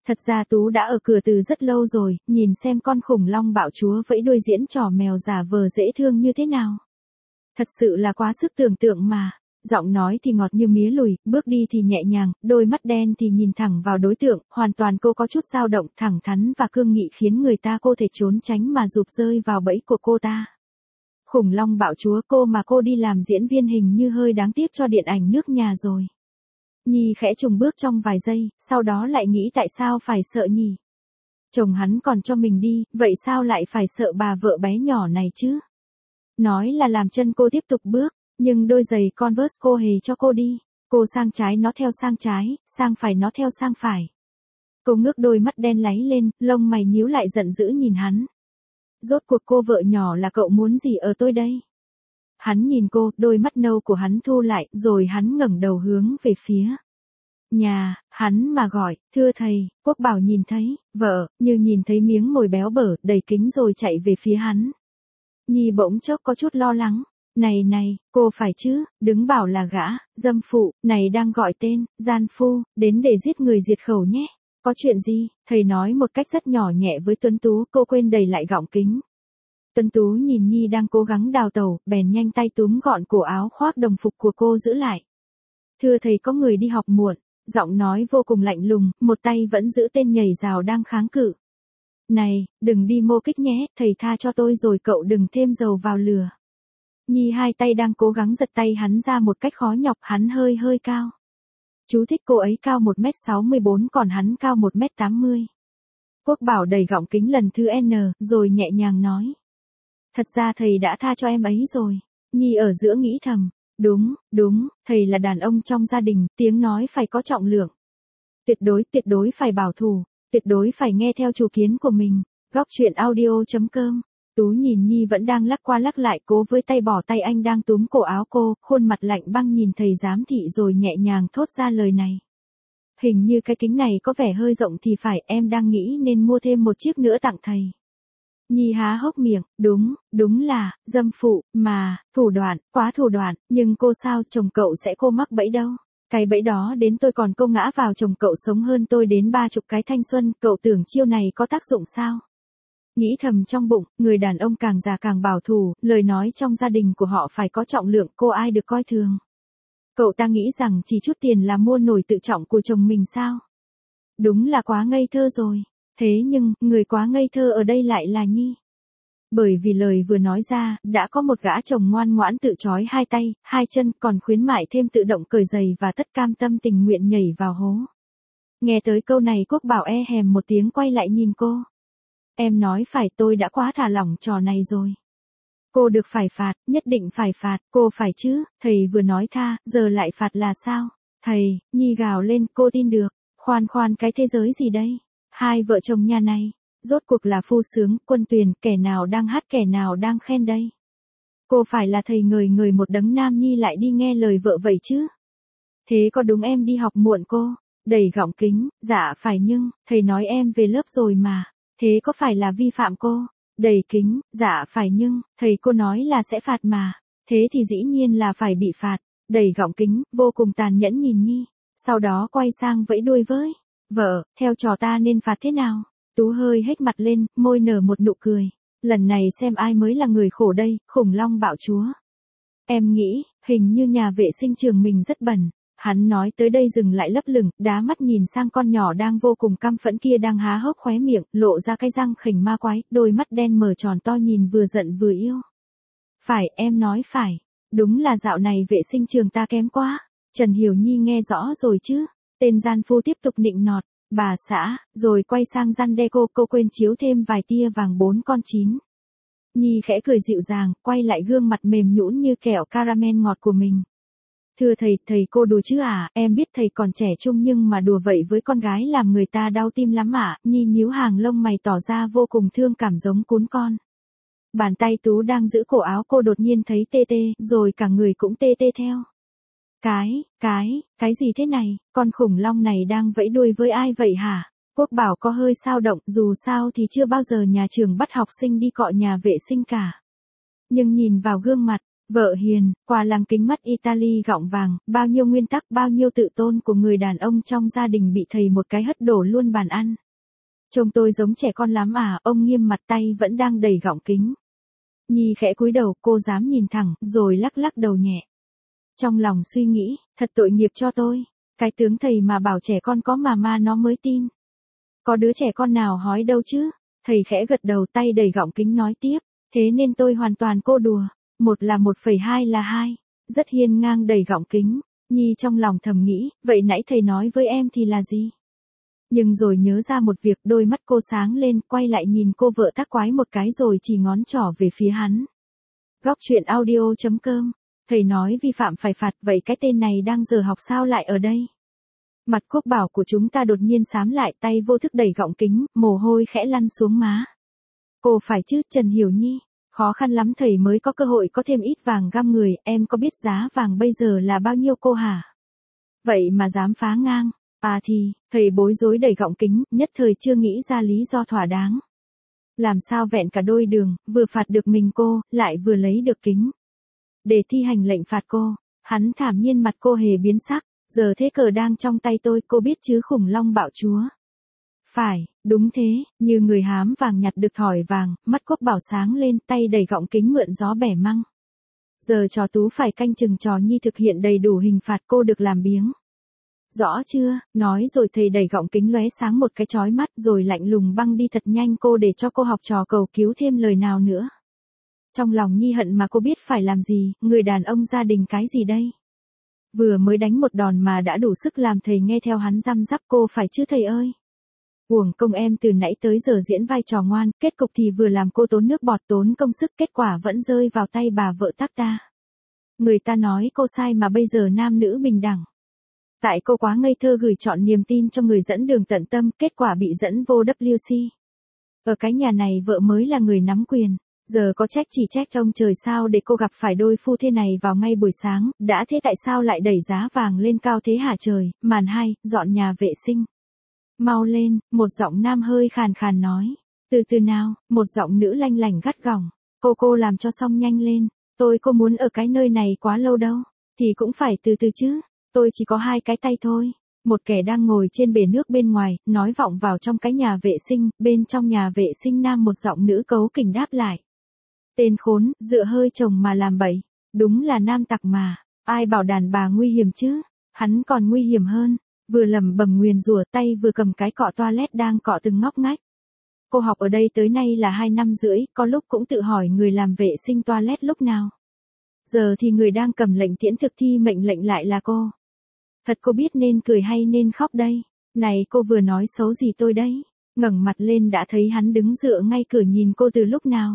A: Thật ra Tú đã ở cửa từ rất lâu rồi, nhìn xem con khủng long bạo chúa vẫy đuôi diễn trò mèo giả vờ dễ thương như thế nào. Thật sự là quá sức tưởng tượng mà. Giọng nói thì ngọt như mía lùi, bước đi thì nhẹ nhàng, đôi mắt đen thì nhìn thẳng vào đối tượng, hoàn toàn cô có chút dao động, thẳng thắn và cương nghị khiến người ta cô thể trốn tránh mà rụt rơi vào bẫy của cô ta. Khủng long bạo chúa, cô mà cô đi làm diễn viên hình như hơi đáng tiếc cho điện ảnh nước nhà rồi. Nhi khẽ chùng bước trong vài giây, sau đó lại nghĩ tại sao phải sợ nhỉ? Chồng hắn còn cho mình đi, vậy sao lại phải sợ bà vợ bé nhỏ này chứ? Nói là làm chân cô tiếp tục bước, nhưng đôi giày Converse cô hề cho cô đi. Cô sang trái nó theo sang trái, sang phải nó theo sang phải. Cô ngước đôi mắt đen láy lên, lông mày nhíu lại giận dữ nhìn hắn. Rốt cuộc cô vợ nhỏ là cậu muốn gì ở tôi đây? Hắn nhìn cô, đôi mắt nâu của hắn thu lại, rồi hắn ngẩng đầu hướng về phía nhà, hắn mà gọi, thưa thầy. Quốc Bảo nhìn thấy, vợ, như nhìn thấy miếng mồi béo bở, đầy kính rồi chạy về phía hắn. Nhi bỗng chốc có chút lo lắng. Này này, cô phải chứ, đứng bảo là gã, dâm phụ, này đang gọi tên, gian phu, đến để giết người diệt khẩu nhé. Có chuyện gì? Thầy nói một cách rất nhỏ nhẹ với Tuấn Tú, cô quên đẩy lại gọng kính. Tuấn Tú nhìn Nhi đang cố gắng đào tẩu, bèn nhanh tay túm gọn cổ áo khoác đồng phục của cô giữ lại. Thưa thầy, có người đi học muộn, giọng nói vô cùng lạnh lùng, một tay vẫn giữ tên nhảy rào đang kháng cự. Này, đừng đi mô kích nhé, thầy tha cho tôi rồi cậu đừng thêm dầu vào lửa. Nhi hai tay đang cố gắng giật tay hắn ra một cách khó nhọc, hắn hơi hơi cao. Chú thích cô ấy cao một mét sáu mươi bốn còn hắn cao một mét tám mươi. Quốc Bảo đẩy gọng kính lần thứ N, rồi nhẹ nhàng nói. Thật ra thầy đã tha cho em ấy rồi. Nhi ở giữa nghĩ thầm. Đúng, đúng, thầy là đàn ông trong gia đình, tiếng nói phải có trọng lượng. Tuyệt đối, tuyệt đối phải bảo thủ, tuyệt đối phải nghe theo chủ kiến của mình. Góc truyện audio chấm com. Tú nhìn Nhi vẫn đang lắc qua lắc lại, cố với tay bỏ tay anh đang túm cổ áo cô, khuôn mặt lạnh băng nhìn thầy giám thị rồi nhẹ nhàng thốt ra lời này. Hình như cái kính này có vẻ hơi rộng thì phải, em đang nghĩ nên mua thêm một chiếc nữa tặng thầy. Nhi há hốc miệng, đúng, đúng là, dâm phụ, mà, thủ đoạn, quá thủ đoạn, nhưng cô sao, chồng cậu sẽ cô mắc bẫy đâu. Cái bẫy đó đến tôi còn cô ngã vào, chồng cậu sống hơn tôi đến ba chục cái thanh xuân, cậu tưởng chiêu này có tác dụng sao? Nghĩ thầm trong bụng, người đàn ông càng già càng bảo thủ, lời nói trong gia đình của họ phải có trọng lượng, cô ai được coi thường. Cậu ta nghĩ rằng chỉ chút tiền là mua nổi tự trọng của chồng mình sao? Đúng là quá ngây thơ rồi. Thế nhưng, người quá ngây thơ ở đây lại là Nhi. Bởi vì lời vừa nói ra, đã có một gã chồng ngoan ngoãn tự trói hai tay, hai chân, còn khuyến mại thêm tự động cởi giày và tất cam tâm tình nguyện nhảy vào hố. Nghe tới câu này Quốc Bảo e hèm một tiếng quay lại nhìn cô. Em nói phải, tôi đã quá thả lỏng trò này rồi. Cô được phải phạt, nhất định phải phạt, cô phải chứ, thầy vừa nói tha, giờ lại phạt là sao? Thầy, Nhi gào lên, cô tin được, khoan khoan cái thế giới gì đây? Hai vợ chồng nhà này, rốt cuộc là phu sướng, quân tuyền, kẻ nào đang hát kẻ nào đang khen đây? Cô phải là thầy ngời ngời một đấng nam Nhi lại đi nghe lời vợ vậy chứ? Thế có đúng em đi học muộn cô? Đẩy gọng kính, dạ phải nhưng, thầy nói em về lớp rồi mà. Thế có phải là vi phạm cô? Đầy kính, dạ phải nhưng, thầy cô nói là sẽ phạt mà. Thế thì dĩ nhiên là phải bị phạt. Đầy gọng kính, vô cùng tàn nhẫn nhìn Nhi. Sau đó quay sang vẫy đuôi với. Vợ, theo trò ta nên phạt thế nào? Tú hơi hếch mặt lên, môi nở một nụ cười. Lần này xem ai mới là người khổ đây, khủng long bạo chúa. Em nghĩ, hình như nhà vệ sinh trường mình rất bẩn. Hắn nói tới đây dừng lại lấp lửng, đá mắt nhìn sang con nhỏ đang vô cùng căm phẫn kia đang há hốc khóe miệng, lộ ra cái răng khỉnh ma quái, đôi mắt đen mở tròn to nhìn vừa giận vừa yêu. Phải, em nói phải. Đúng là dạo này vệ sinh trường ta kém quá. Trần Hiểu Nhi nghe rõ rồi chứ. Tên gian phu tiếp tục nịnh nọt. Bà xã, rồi quay sang răn đe cô, cô quên chiếu thêm vài tia vàng bốn con chín. Nhi khẽ cười dịu dàng, quay lại gương mặt mềm nhũn như kẹo caramel ngọt của mình. Thưa thầy, thầy cô đùa chứ à, em biết thầy còn trẻ trung nhưng mà đùa vậy với con gái làm người ta đau tim lắm ạ. Nhi nhíu hàng lông mày tỏ ra vô cùng thương cảm giống cún con. Bàn tay Tú đang giữ cổ áo cô đột nhiên thấy tê tê, rồi cả người cũng tê tê theo. Cái, cái, cái gì thế này, con khủng long này đang vẫy đuôi với ai vậy hả? Quốc Bảo có hơi xao động, dù sao thì chưa bao giờ nhà trường bắt học sinh đi cọ nhà vệ sinh cả. Nhưng nhìn vào gương mặt, Vợ hiền, qua lăng kính mắt Italy gọng vàng, bao nhiêu nguyên tắc bao nhiêu tự tôn của người đàn ông trong gia đình bị thầy một cái hất đổ luôn bàn ăn. Trông tôi giống trẻ con lắm à, ông nghiêm mặt tay vẫn đang đầy gọng kính. Nhi khẽ cúi đầu, cô dám nhìn thẳng, rồi lắc lắc đầu nhẹ. Trong lòng suy nghĩ, thật tội nghiệp cho tôi. Cái tướng thầy mà bảo trẻ con có mà ma nó mới tin. Có đứa trẻ con nào hói đâu chứ. Thầy khẽ gật đầu tay đầy gọng kính nói tiếp. Thế nên tôi hoàn toàn cô đùa. Một là một phẩy hai là hai. Rất hiên ngang đầy gọng kính. Nhi trong lòng thầm nghĩ, vậy nãy thầy nói với em thì là gì? Nhưng rồi nhớ ra một việc, đôi mắt cô sáng lên, quay lại nhìn cô vợ tác quái một cái rồi chỉ ngón trỏ về phía hắn. Góc truyện audio chấm com. Thầy nói vi phạm phải phạt, vậy cái tên này đang giờ học sao lại ở đây? Mặt Quốc Bảo của chúng ta đột nhiên xám lại, tay vô thức đẩy gọng kính, mồ hôi khẽ lăn xuống má. Cô phải chứ, Trần Hiểu Nhi. Khó khăn lắm thầy mới có cơ hội có thêm ít vàng găm người, em có biết giá vàng bây giờ là bao nhiêu cô hả? Vậy mà dám phá ngang. À thì, thầy bối rối đẩy gọng kính, nhất thời chưa nghĩ ra lý do thỏa đáng. Làm sao vẹn cả đôi đường, vừa phạt được mình cô, lại vừa lấy được kính. Để thi hành lệnh phạt cô, hắn thản nhiên mặt cô hề biến sắc, giờ thế cờ đang trong tay tôi, cô biết chứ, khủng long bạo chúa. Phải, đúng thế, như người hám vàng nhặt được thỏi vàng, mắt Quốc Bảo sáng lên, tay đẩy gọng kính mượn gió bẻ măng. Giờ trò Tú phải canh chừng trò Nhi thực hiện đầy đủ hình phạt, cô được làm biếng. Rõ chưa, nói rồi thầy đẩy gọng kính lóe sáng một cái chói mắt rồi lạnh lùng băng đi thật nhanh cô để cho cô học trò cầu cứu thêm lời nào nữa. Trong lòng Nhi hận mà cô biết phải làm gì, người đàn ông gia đình cái gì đây? Vừa mới đánh một đòn mà đã đủ sức làm thầy nghe theo hắn răm rắp, cô phải chứ thầy ơi. Uổng công em từ nãy tới giờ diễn vai trò ngoan, kết cục thì vừa làm cô tốn nước bọt tốn công sức, kết quả vẫn rơi vào tay bà vợ tác ta. Người ta nói cô sai mà bây giờ nam nữ bình đẳng. Tại cô quá ngây thơ gửi chọn niềm tin cho người dẫn đường tận tâm, kết quả bị dẫn vô W C. Ở cái nhà này vợ mới là người nắm quyền, giờ có trách chỉ trách ông trời sao để cô gặp phải đôi phu thế này vào ngay buổi sáng, đã thế tại sao lại đẩy giá vàng lên cao thế hả trời. Màn hai, dọn nhà vệ sinh. Mau lên, một giọng nam hơi khàn khàn nói. Từ từ nào, một giọng nữ lanh lảnh gắt gỏng. Cô cô làm cho xong nhanh lên, tôi cô muốn ở cái nơi này quá lâu đâu, thì cũng phải từ từ chứ. Tôi chỉ có hai cái tay thôi. Một kẻ đang ngồi trên bể nước bên ngoài, nói vọng vào trong cái nhà vệ sinh, bên trong nhà vệ sinh nam một giọng nữ cấu kỉnh đáp lại. Tên khốn, dựa hơi chồng mà làm bậy. Đúng là nam tặc mà, ai bảo đàn bà nguy hiểm chứ, hắn còn nguy hiểm hơn. Vừa lẩm bẩm nguyền rủa tay vừa cầm cái cọ toilet đang cọ từng ngóc ngách. Cô học ở đây tới nay là hai năm rưỡi, có lúc cũng tự hỏi người làm vệ sinh toilet lúc nào. Giờ thì người đang cầm lệnh tiễn thực thi mệnh lệnh lại là cô. Thật cô biết nên cười hay nên khóc đây. Này cô vừa nói xấu gì tôi đấy. Ngẩng mặt lên đã thấy hắn đứng dựa ngay cửa nhìn cô từ lúc nào.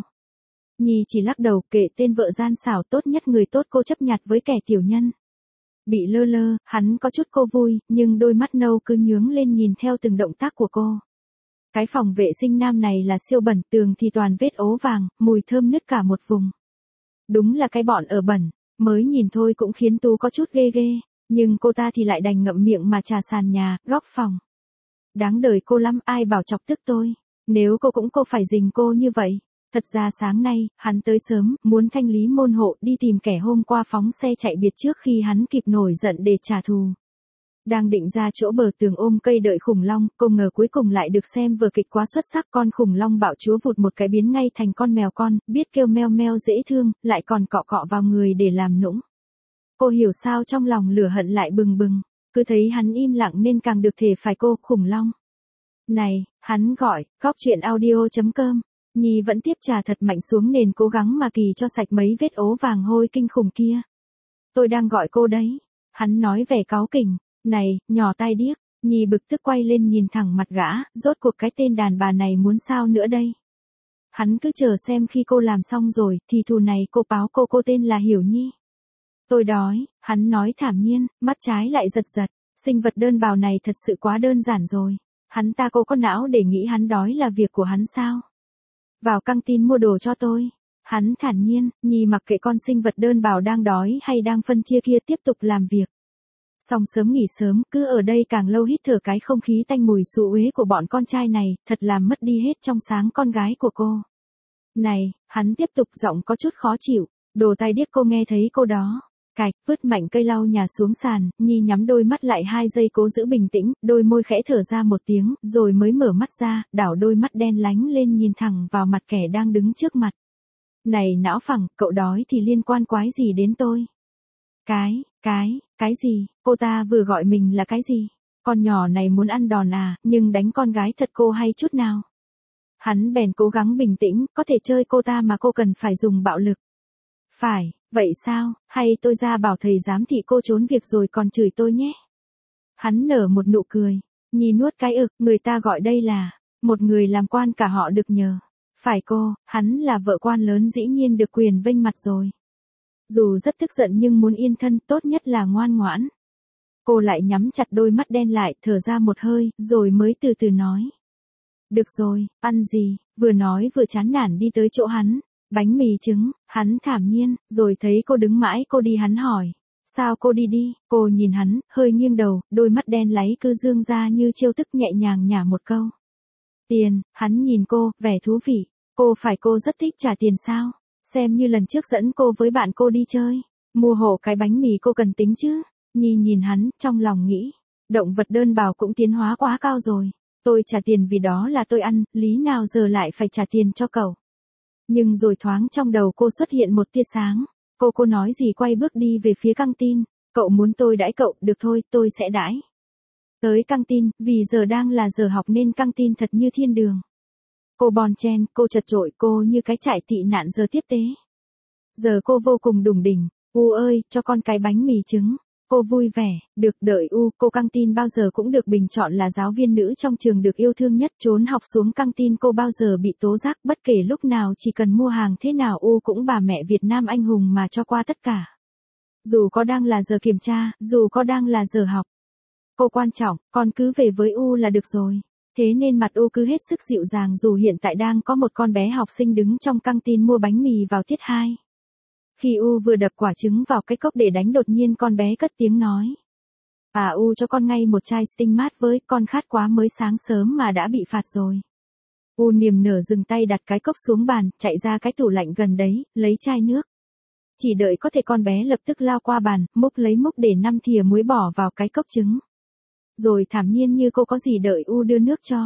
A: Nhi chỉ lắc đầu kệ tên vợ gian xảo, tốt nhất người tốt cô chấp nhặt với kẻ tiểu nhân. Bị lơ lơ, hắn có chút cô vui, nhưng đôi mắt nâu cứ nhướng lên nhìn theo từng động tác của cô. Cái phòng vệ sinh nam này là siêu bẩn, tường thì toàn vết ố vàng, mùi thơm nứt cả một vùng. Đúng là cái bọn ở bẩn, mới nhìn thôi cũng khiến Tú có chút ghê ghê, nhưng cô ta thì lại đành ngậm miệng mà trà sàn nhà, góc phòng. Đáng đời cô lắm, ai bảo chọc tức tôi, nếu cô cũng cô phải dình cô như vậy. Thật ra sáng nay, hắn tới sớm, muốn thanh lý môn hộ, đi tìm kẻ hôm qua phóng xe chạy biệt trước khi hắn kịp nổi giận để trả thù. Đang định ra chỗ bờ tường ôm cây đợi khủng long, cô ngờ cuối cùng lại được xem vở kịch quá xuất sắc, con khủng long bạo chúa vụt một cái biến ngay thành con mèo con, biết kêu meo meo dễ thương, lại còn cọ cọ vào người để làm nũng. Cô hiểu sao trong lòng lửa hận lại bừng bừng, cứ thấy hắn im lặng nên càng được thể phải cô, khủng long. Này, hắn gọi, góc truyện audio chấm com. Nhi vẫn tiếp trà thật mạnh xuống nền cố gắng mà kỳ cho sạch mấy vết ố vàng hôi kinh khủng kia. Tôi đang gọi cô đấy. Hắn nói vẻ cáu kỉnh. Này, nhỏ tai điếc. Nhi bực tức quay lên nhìn thẳng mặt gã, rốt cuộc cái tên đàn bà này muốn sao nữa đây. Hắn cứ chờ xem khi cô làm xong rồi, thì thù này cô báo cô cô tên là Hiểu Nhi. Tôi đói, hắn nói thản nhiên, mắt trái lại giật giật. Sinh vật đơn bào này thật sự quá đơn giản rồi. Hắn ta cô có não để nghĩ hắn đói là việc của hắn sao? Vào căng tin mua đồ cho tôi. Hắn thản nhiên, Nhi mặc kệ con sinh vật đơn bào đang đói hay đang phân chia kia tiếp tục làm việc. Xong sớm nghỉ sớm, cứ ở đây càng lâu hít thở cái không khí tanh mùi xú uế của bọn con trai này, thật làm mất đi hết trong sáng con gái của cô. Này, hắn tiếp tục giọng có chút khó chịu, Đồ tai điếc cô nghe thấy cô đó. Cạch, vứt mạnh cây lau nhà xuống sàn, Nhi nhắm đôi mắt lại hai giây cố giữ bình tĩnh, đôi môi khẽ thở ra một tiếng, rồi mới mở mắt ra, đảo đôi mắt đen lánh lên nhìn thẳng vào mặt kẻ đang đứng trước mặt. Này não phẳng, cậu đói thì liên quan quái gì đến tôi? Cái, cái, cái gì, cô ta vừa gọi mình là cái gì? Con nhỏ này muốn ăn đòn à, nhưng đánh con gái thật cô hay chút nào? Hắn bèn cố gắng bình tĩnh, có thể chơi cô ta mà cô cần phải dùng bạo lực. Phải, vậy sao, hay tôi ra bảo thầy giám thị cô trốn việc rồi còn chửi tôi nhé? Hắn nở một nụ cười, Nhi nuốt cái ực, người ta gọi đây là, một người làm quan cả họ được nhờ. Phải cô, hắn là vợ quan lớn dĩ nhiên được quyền vênh mặt rồi. Dù rất tức giận nhưng muốn yên thân tốt nhất là ngoan ngoãn. Cô lại nhắm chặt đôi mắt đen lại, thở ra một hơi, rồi mới từ từ nói. Được rồi, ăn gì, vừa nói vừa chán nản đi tới chỗ hắn. Bánh mì trứng, hắn thản nhiên, rồi thấy cô đứng mãi cô đi hắn hỏi. Sao cô đi đi, cô nhìn hắn, hơi nghiêng đầu, đôi mắt đen láy cứ dương ra như trêu tức nhẹ nhàng nhả một câu. Tiền, hắn nhìn cô, vẻ thú vị. Cô phải cô rất thích trả tiền sao? Xem như lần trước dẫn cô với bạn cô đi chơi. Mua hộ cái bánh mì cô cần tính chứ. Nhi nhìn hắn, trong lòng nghĩ. Động vật đơn bào cũng tiến hóa quá cao rồi. Tôi trả tiền vì đó là tôi ăn, lý nào giờ lại phải trả tiền cho cậu. Nhưng rồi thoáng trong đầu cô xuất hiện một tia sáng. Cô cô nói gì quay bước đi về phía căng tin. Cậu muốn tôi đãi cậu, được thôi, tôi sẽ đãi. Tới căng tin, vì giờ đang là giờ học nên căng tin thật như thiên đường. Cô bon chen, cô chật chội, cô như cái trại tị nạn giờ tiếp tế. Giờ cô vô cùng đủng đỉnh, U ơi, cho con cái bánh mì trứng. Cô vui vẻ, được đợi U, cô căng tin bao giờ cũng được bình chọn là giáo viên nữ trong trường được yêu thương nhất. Trốn học xuống căng tin cô bao giờ bị tố giác, bất kể lúc nào chỉ cần mua hàng thế nào U cũng bà mẹ Việt Nam anh hùng mà cho qua tất cả. Dù có đang là giờ kiểm tra, dù có đang là giờ học. Cô quan trọng, con cứ về với U là được rồi. Thế nên mặt U cứ hết sức dịu dàng dù hiện tại đang có một con bé học sinh đứng trong căng tin mua bánh mì vào tiết hai. Khi U vừa đập quả trứng vào cái cốc để đánh đột nhiên con bé cất tiếng nói. À U cho con ngay một chai Sting mát với, con khát quá mới sáng sớm mà đã bị phạt rồi. U niềm nở dừng tay đặt cái cốc xuống bàn, chạy ra cái tủ lạnh gần đấy, lấy chai nước. Chỉ đợi có thể con bé lập tức lao qua bàn, múc lấy múc để năm thìa muối bỏ vào cái cốc trứng. Rồi thản nhiên như cô có gì đợi U đưa nước cho.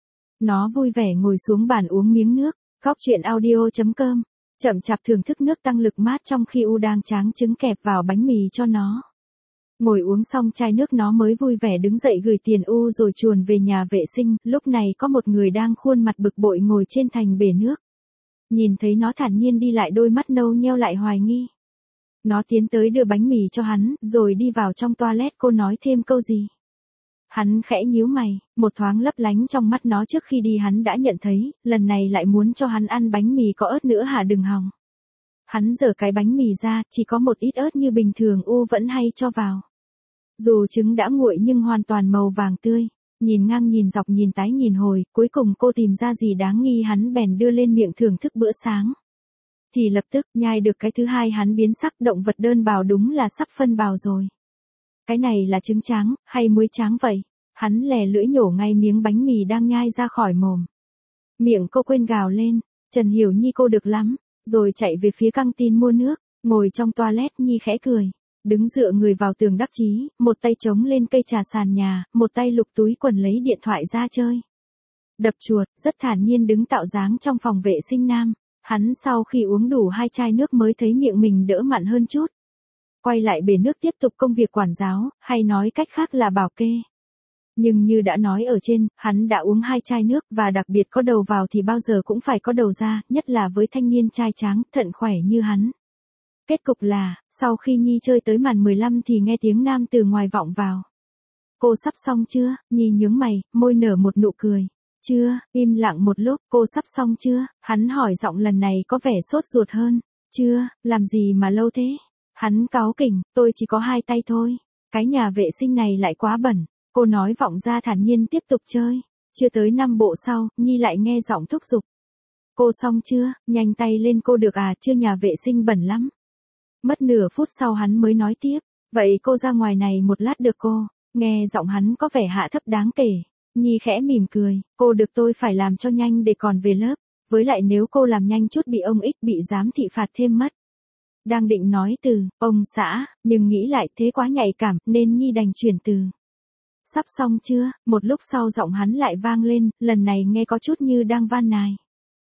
A: Nó vui vẻ ngồi xuống bàn uống miếng nước. Góc truyện audio chấm com chậm chạp thưởng thức nước tăng lực mát trong khi U đang tráng trứng kẹp vào bánh mì cho nó. Ngồi uống xong chai nước nó mới vui vẻ đứng dậy gửi tiền U rồi chuồn về nhà vệ sinh. Lúc này có một người đang khuôn mặt bực bội ngồi trên thành bể nước. Nhìn thấy nó thản nhiên đi lại đôi mắt nâu nheo lại hoài nghi. Nó tiến tới đưa bánh mì cho hắn, rồi đi vào trong toilet. Cô nói thêm câu gì? Hắn khẽ nhíu mày, một thoáng lấp lánh trong mắt nó trước khi đi hắn đã nhận thấy, lần này lại muốn cho hắn ăn bánh mì có ớt nữa hả đừng hòng. Hắn giở cái bánh mì ra, chỉ có một ít ớt như bình thường U vẫn hay cho vào. Dù trứng đã nguội nhưng hoàn toàn màu vàng tươi, nhìn ngang nhìn dọc nhìn tái nhìn hồi, cuối cùng cô tìm ra gì đáng nghi hắn bèn đưa lên miệng thưởng thức bữa sáng. Thì lập tức, nhai được cái thứ hai hắn biến sắc, động vật đơn bào đúng là sắp phân bào rồi. Cái này là trứng tráng, hay muối tráng vậy? Hắn lè lưỡi nhổ ngay miếng bánh mì đang nhai ra khỏi mồm. Miệng cô quên gào lên, Trần Hiểu Nhi cô được lắm, rồi chạy về phía căng tin mua nước, ngồi trong toilet Nhi khẽ cười. Đứng dựa người vào tường đắc chí, một tay chống lên cây trà sàn nhà, một tay lục túi quần lấy điện thoại ra chơi. Đập chuột, rất thản nhiên đứng tạo dáng trong phòng vệ sinh nam. Hắn sau khi uống đủ hai chai nước mới thấy miệng mình đỡ mặn hơn chút. Quay lại bể nước tiếp tục công việc quản giáo, hay nói cách khác là bảo kê. Nhưng như đã nói ở trên, hắn đã uống hai chai nước và đặc biệt có đầu vào thì bao giờ cũng phải có đầu ra, nhất là với thanh niên trai tráng, thận khỏe như hắn. Kết cục là, sau khi Nhi chơi tới màn mười lăm thì nghe tiếng nam từ ngoài vọng vào. Cô sắp xong chưa? Nhi nhướng mày, môi nở một nụ cười. Chưa, im lặng một lúc, cô sắp xong chưa? Hắn hỏi giọng lần này có vẻ sốt ruột hơn. Chưa, làm gì mà lâu thế? Hắn cáu kỉnh, tôi chỉ có hai tay thôi. Cái nhà vệ sinh này lại quá bẩn. Cô nói vọng ra thản nhiên tiếp tục chơi. Chưa tới năm bộ sau, Nhi lại nghe giọng thúc giục. Cô xong chưa? Nhanh tay lên cô được à, chưa nhà vệ sinh bẩn lắm. Mất nửa phút sau hắn mới nói tiếp. Vậy cô ra ngoài này một lát được cô? Nghe giọng hắn có vẻ hạ thấp đáng kể. Nhi khẽ mỉm cười. Cô được tôi phải làm cho nhanh để còn về lớp. Với lại nếu cô làm nhanh chút bị ông X bị giám thị phạt thêm mất. Đang định nói từ, ông xã, nhưng nghĩ lại thế quá nhạy cảm, nên Nhi đành chuyển từ. Sắp xong chưa? Một lúc sau giọng hắn lại vang lên, lần này nghe có chút như đang van nài.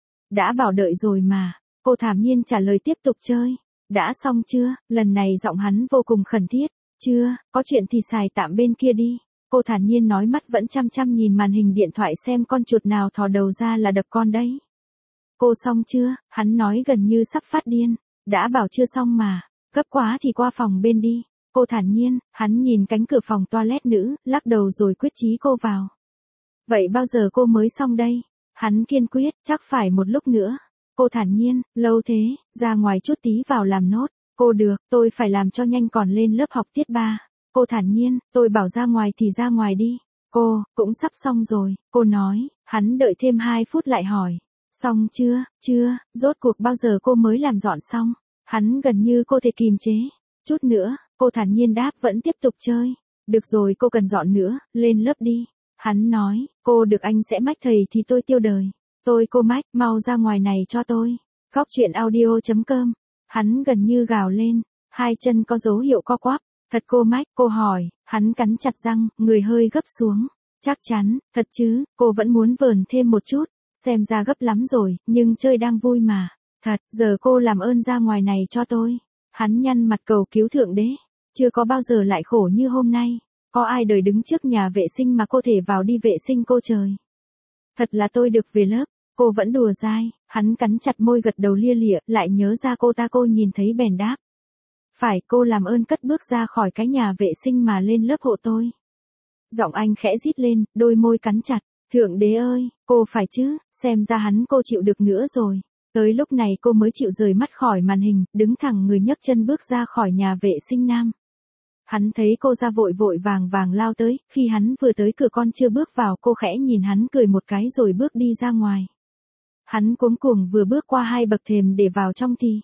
A: Đã bảo đợi rồi mà. Cô thản nhiên trả lời tiếp tục chơi. Đã xong chưa? Lần này giọng hắn vô cùng khẩn thiết. Chưa, có chuyện thì xài tạm bên kia đi. Cô thản nhiên nói, mắt vẫn chăm chăm nhìn màn hình điện thoại xem con chuột nào thò đầu ra là đập con đấy. Cô xong chưa? Hắn nói gần như sắp phát điên. Đã bảo chưa xong mà. Gấp quá thì qua phòng bên đi. Cô thản nhiên, hắn nhìn cánh cửa phòng toilet nữ, lắc đầu rồi quyết chí cô vào. Vậy bao giờ cô mới xong đây? Hắn kiên quyết, chắc phải một lúc nữa. Cô thản nhiên, lâu thế, ra ngoài chút tí vào làm nốt. Cô được, tôi phải làm cho nhanh còn lên lớp học tiết ba. Cô thản nhiên, tôi bảo ra ngoài thì ra ngoài đi. Cô, cũng sắp xong rồi, cô nói, hắn đợi thêm hai phút lại hỏi. Xong chưa, chưa, rốt cuộc bao giờ cô mới làm dọn xong? Hắn gần như cô thể kìm chế. Chút nữa, cô thản nhiên đáp, vẫn tiếp tục chơi. Được rồi, cô cần dọn nữa, lên lớp đi. Hắn nói, cô được anh sẽ mách thầy thì tôi tiêu đời. Tôi cô mách, mau ra ngoài này cho tôi. Góc truyện audio chấm com. Hắn gần như gào lên, hai chân có dấu hiệu co quắp. Thật cô mách, cô hỏi, hắn cắn chặt răng, người hơi gấp xuống. Chắc chắn, thật chứ, cô vẫn muốn vờn thêm một chút. Xem ra gấp lắm rồi, nhưng chơi đang vui mà. Thật, giờ cô làm ơn ra ngoài này cho tôi. Hắn nhăn mặt cầu cứu thượng đế. Chưa có bao giờ lại khổ như hôm nay. Có ai đời đứng trước nhà vệ sinh mà cô thể vào đi vệ sinh cô trời. Thật là tôi được về lớp. Cô vẫn đùa dai. Hắn cắn chặt môi gật đầu lia lịa, lại nhớ ra cô ta, cô nhìn thấy bèn đáp. Phải, cô làm ơn cất bước ra khỏi cái nhà vệ sinh mà lên lớp hộ tôi. Giọng anh khẽ rít lên, đôi môi cắn chặt. Thượng đế ơi, cô phải chứ, xem ra hắn cô chịu được nữa rồi. Tới lúc này cô mới chịu rời mắt khỏi màn hình, đứng thẳng người nhấc chân bước ra khỏi nhà vệ sinh nam. Hắn thấy cô ra vội vội vàng vàng lao tới, khi hắn vừa tới cửa con chưa bước vào, cô khẽ nhìn hắn cười một cái rồi bước đi ra ngoài. Hắn cuống cuồng vừa bước qua hai bậc thềm để vào trong thì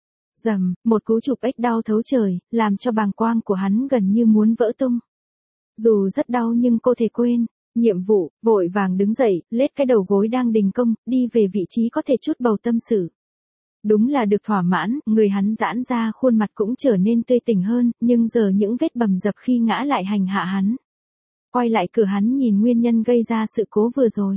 A: rầm, một cú chụp ếch đau thấu trời, làm cho bàng quang của hắn gần như muốn vỡ tung. Dù rất đau nhưng cô thể quên nhiệm vụ, vội vàng đứng dậy, lết cái đầu gối đang đình công, đi về vị trí có thể chút bầu tâm sự. Đúng là được thỏa mãn, người hắn giãn ra, khuôn mặt cũng trở nên tươi tỉnh hơn, nhưng giờ những vết bầm dập khi ngã lại hành hạ hắn. Quay lại cửa hắn nhìn nguyên nhân gây ra sự cố vừa rồi.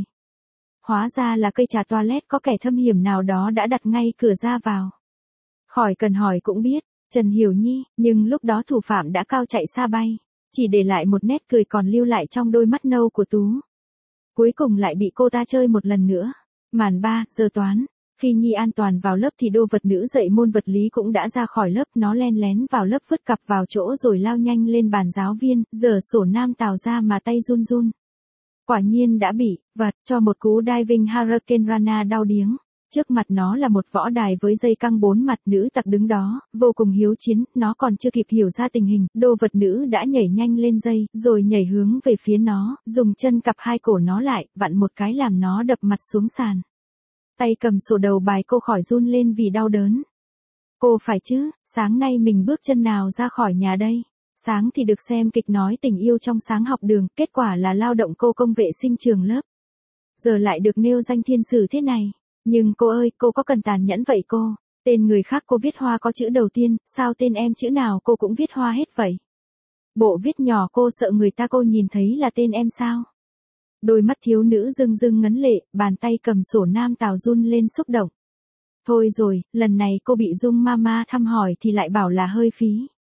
A: Hóa ra là cây trà toilet có kẻ thâm hiểm nào đó đã đặt ngay cửa ra vào. Khỏi cần hỏi cũng biết, Trần Hiểu Nhi, nhưng lúc đó thủ phạm đã cao chạy xa bay. Chỉ để lại một nét cười còn lưu lại trong đôi mắt nâu của Tú. Cuối cùng lại bị cô ta chơi một lần nữa. Màn ba, giờ toán. Khi Nhi an toàn vào lớp thì đô vật nữ dạy môn vật lý cũng đã ra khỏi lớp. Nó len lén vào lớp vứt cặp vào chỗ rồi lao nhanh lên bàn giáo viên, giờ sổ nam tào ra mà tay run run. Quả nhiên đã bị, vật, cho một cú diving Hurricane Rana đau điếng. Trước mặt nó là một võ đài với dây căng bốn mặt, nữ tặc đứng đó, vô cùng hiếu chiến, nó còn chưa kịp hiểu ra tình hình, đô vật nữ đã nhảy nhanh lên dây, rồi nhảy hướng về phía nó, dùng chân cặp hai cổ nó lại, vặn một cái làm nó đập mặt xuống sàn. Tay cầm sổ đầu bài cô khỏi run lên vì đau đớn. Cô phải chứ, sáng nay mình bước chân nào ra khỏi nhà đây? Sáng thì được xem kịch nói tình yêu trong sáng học đường, kết quả là lao động cô công vệ sinh trường lớp. Giờ lại được nêu danh thiên sử thế này. Nhưng cô ơi, cô có cần tàn nhẫn vậy cô? Tên người khác cô viết hoa có chữ đầu tiên, sao tên em chữ nào cô cũng viết hoa hết vậy? Bộ viết nhỏ cô sợ người ta cô nhìn thấy là tên em sao? Đôi mắt thiếu nữ rưng rưng ngấn lệ, bàn tay cầm sổ nam tào run lên xúc động. Thôi rồi, lần này cô bị Dung Mama thăm hỏi thì lại bảo là hơi phí.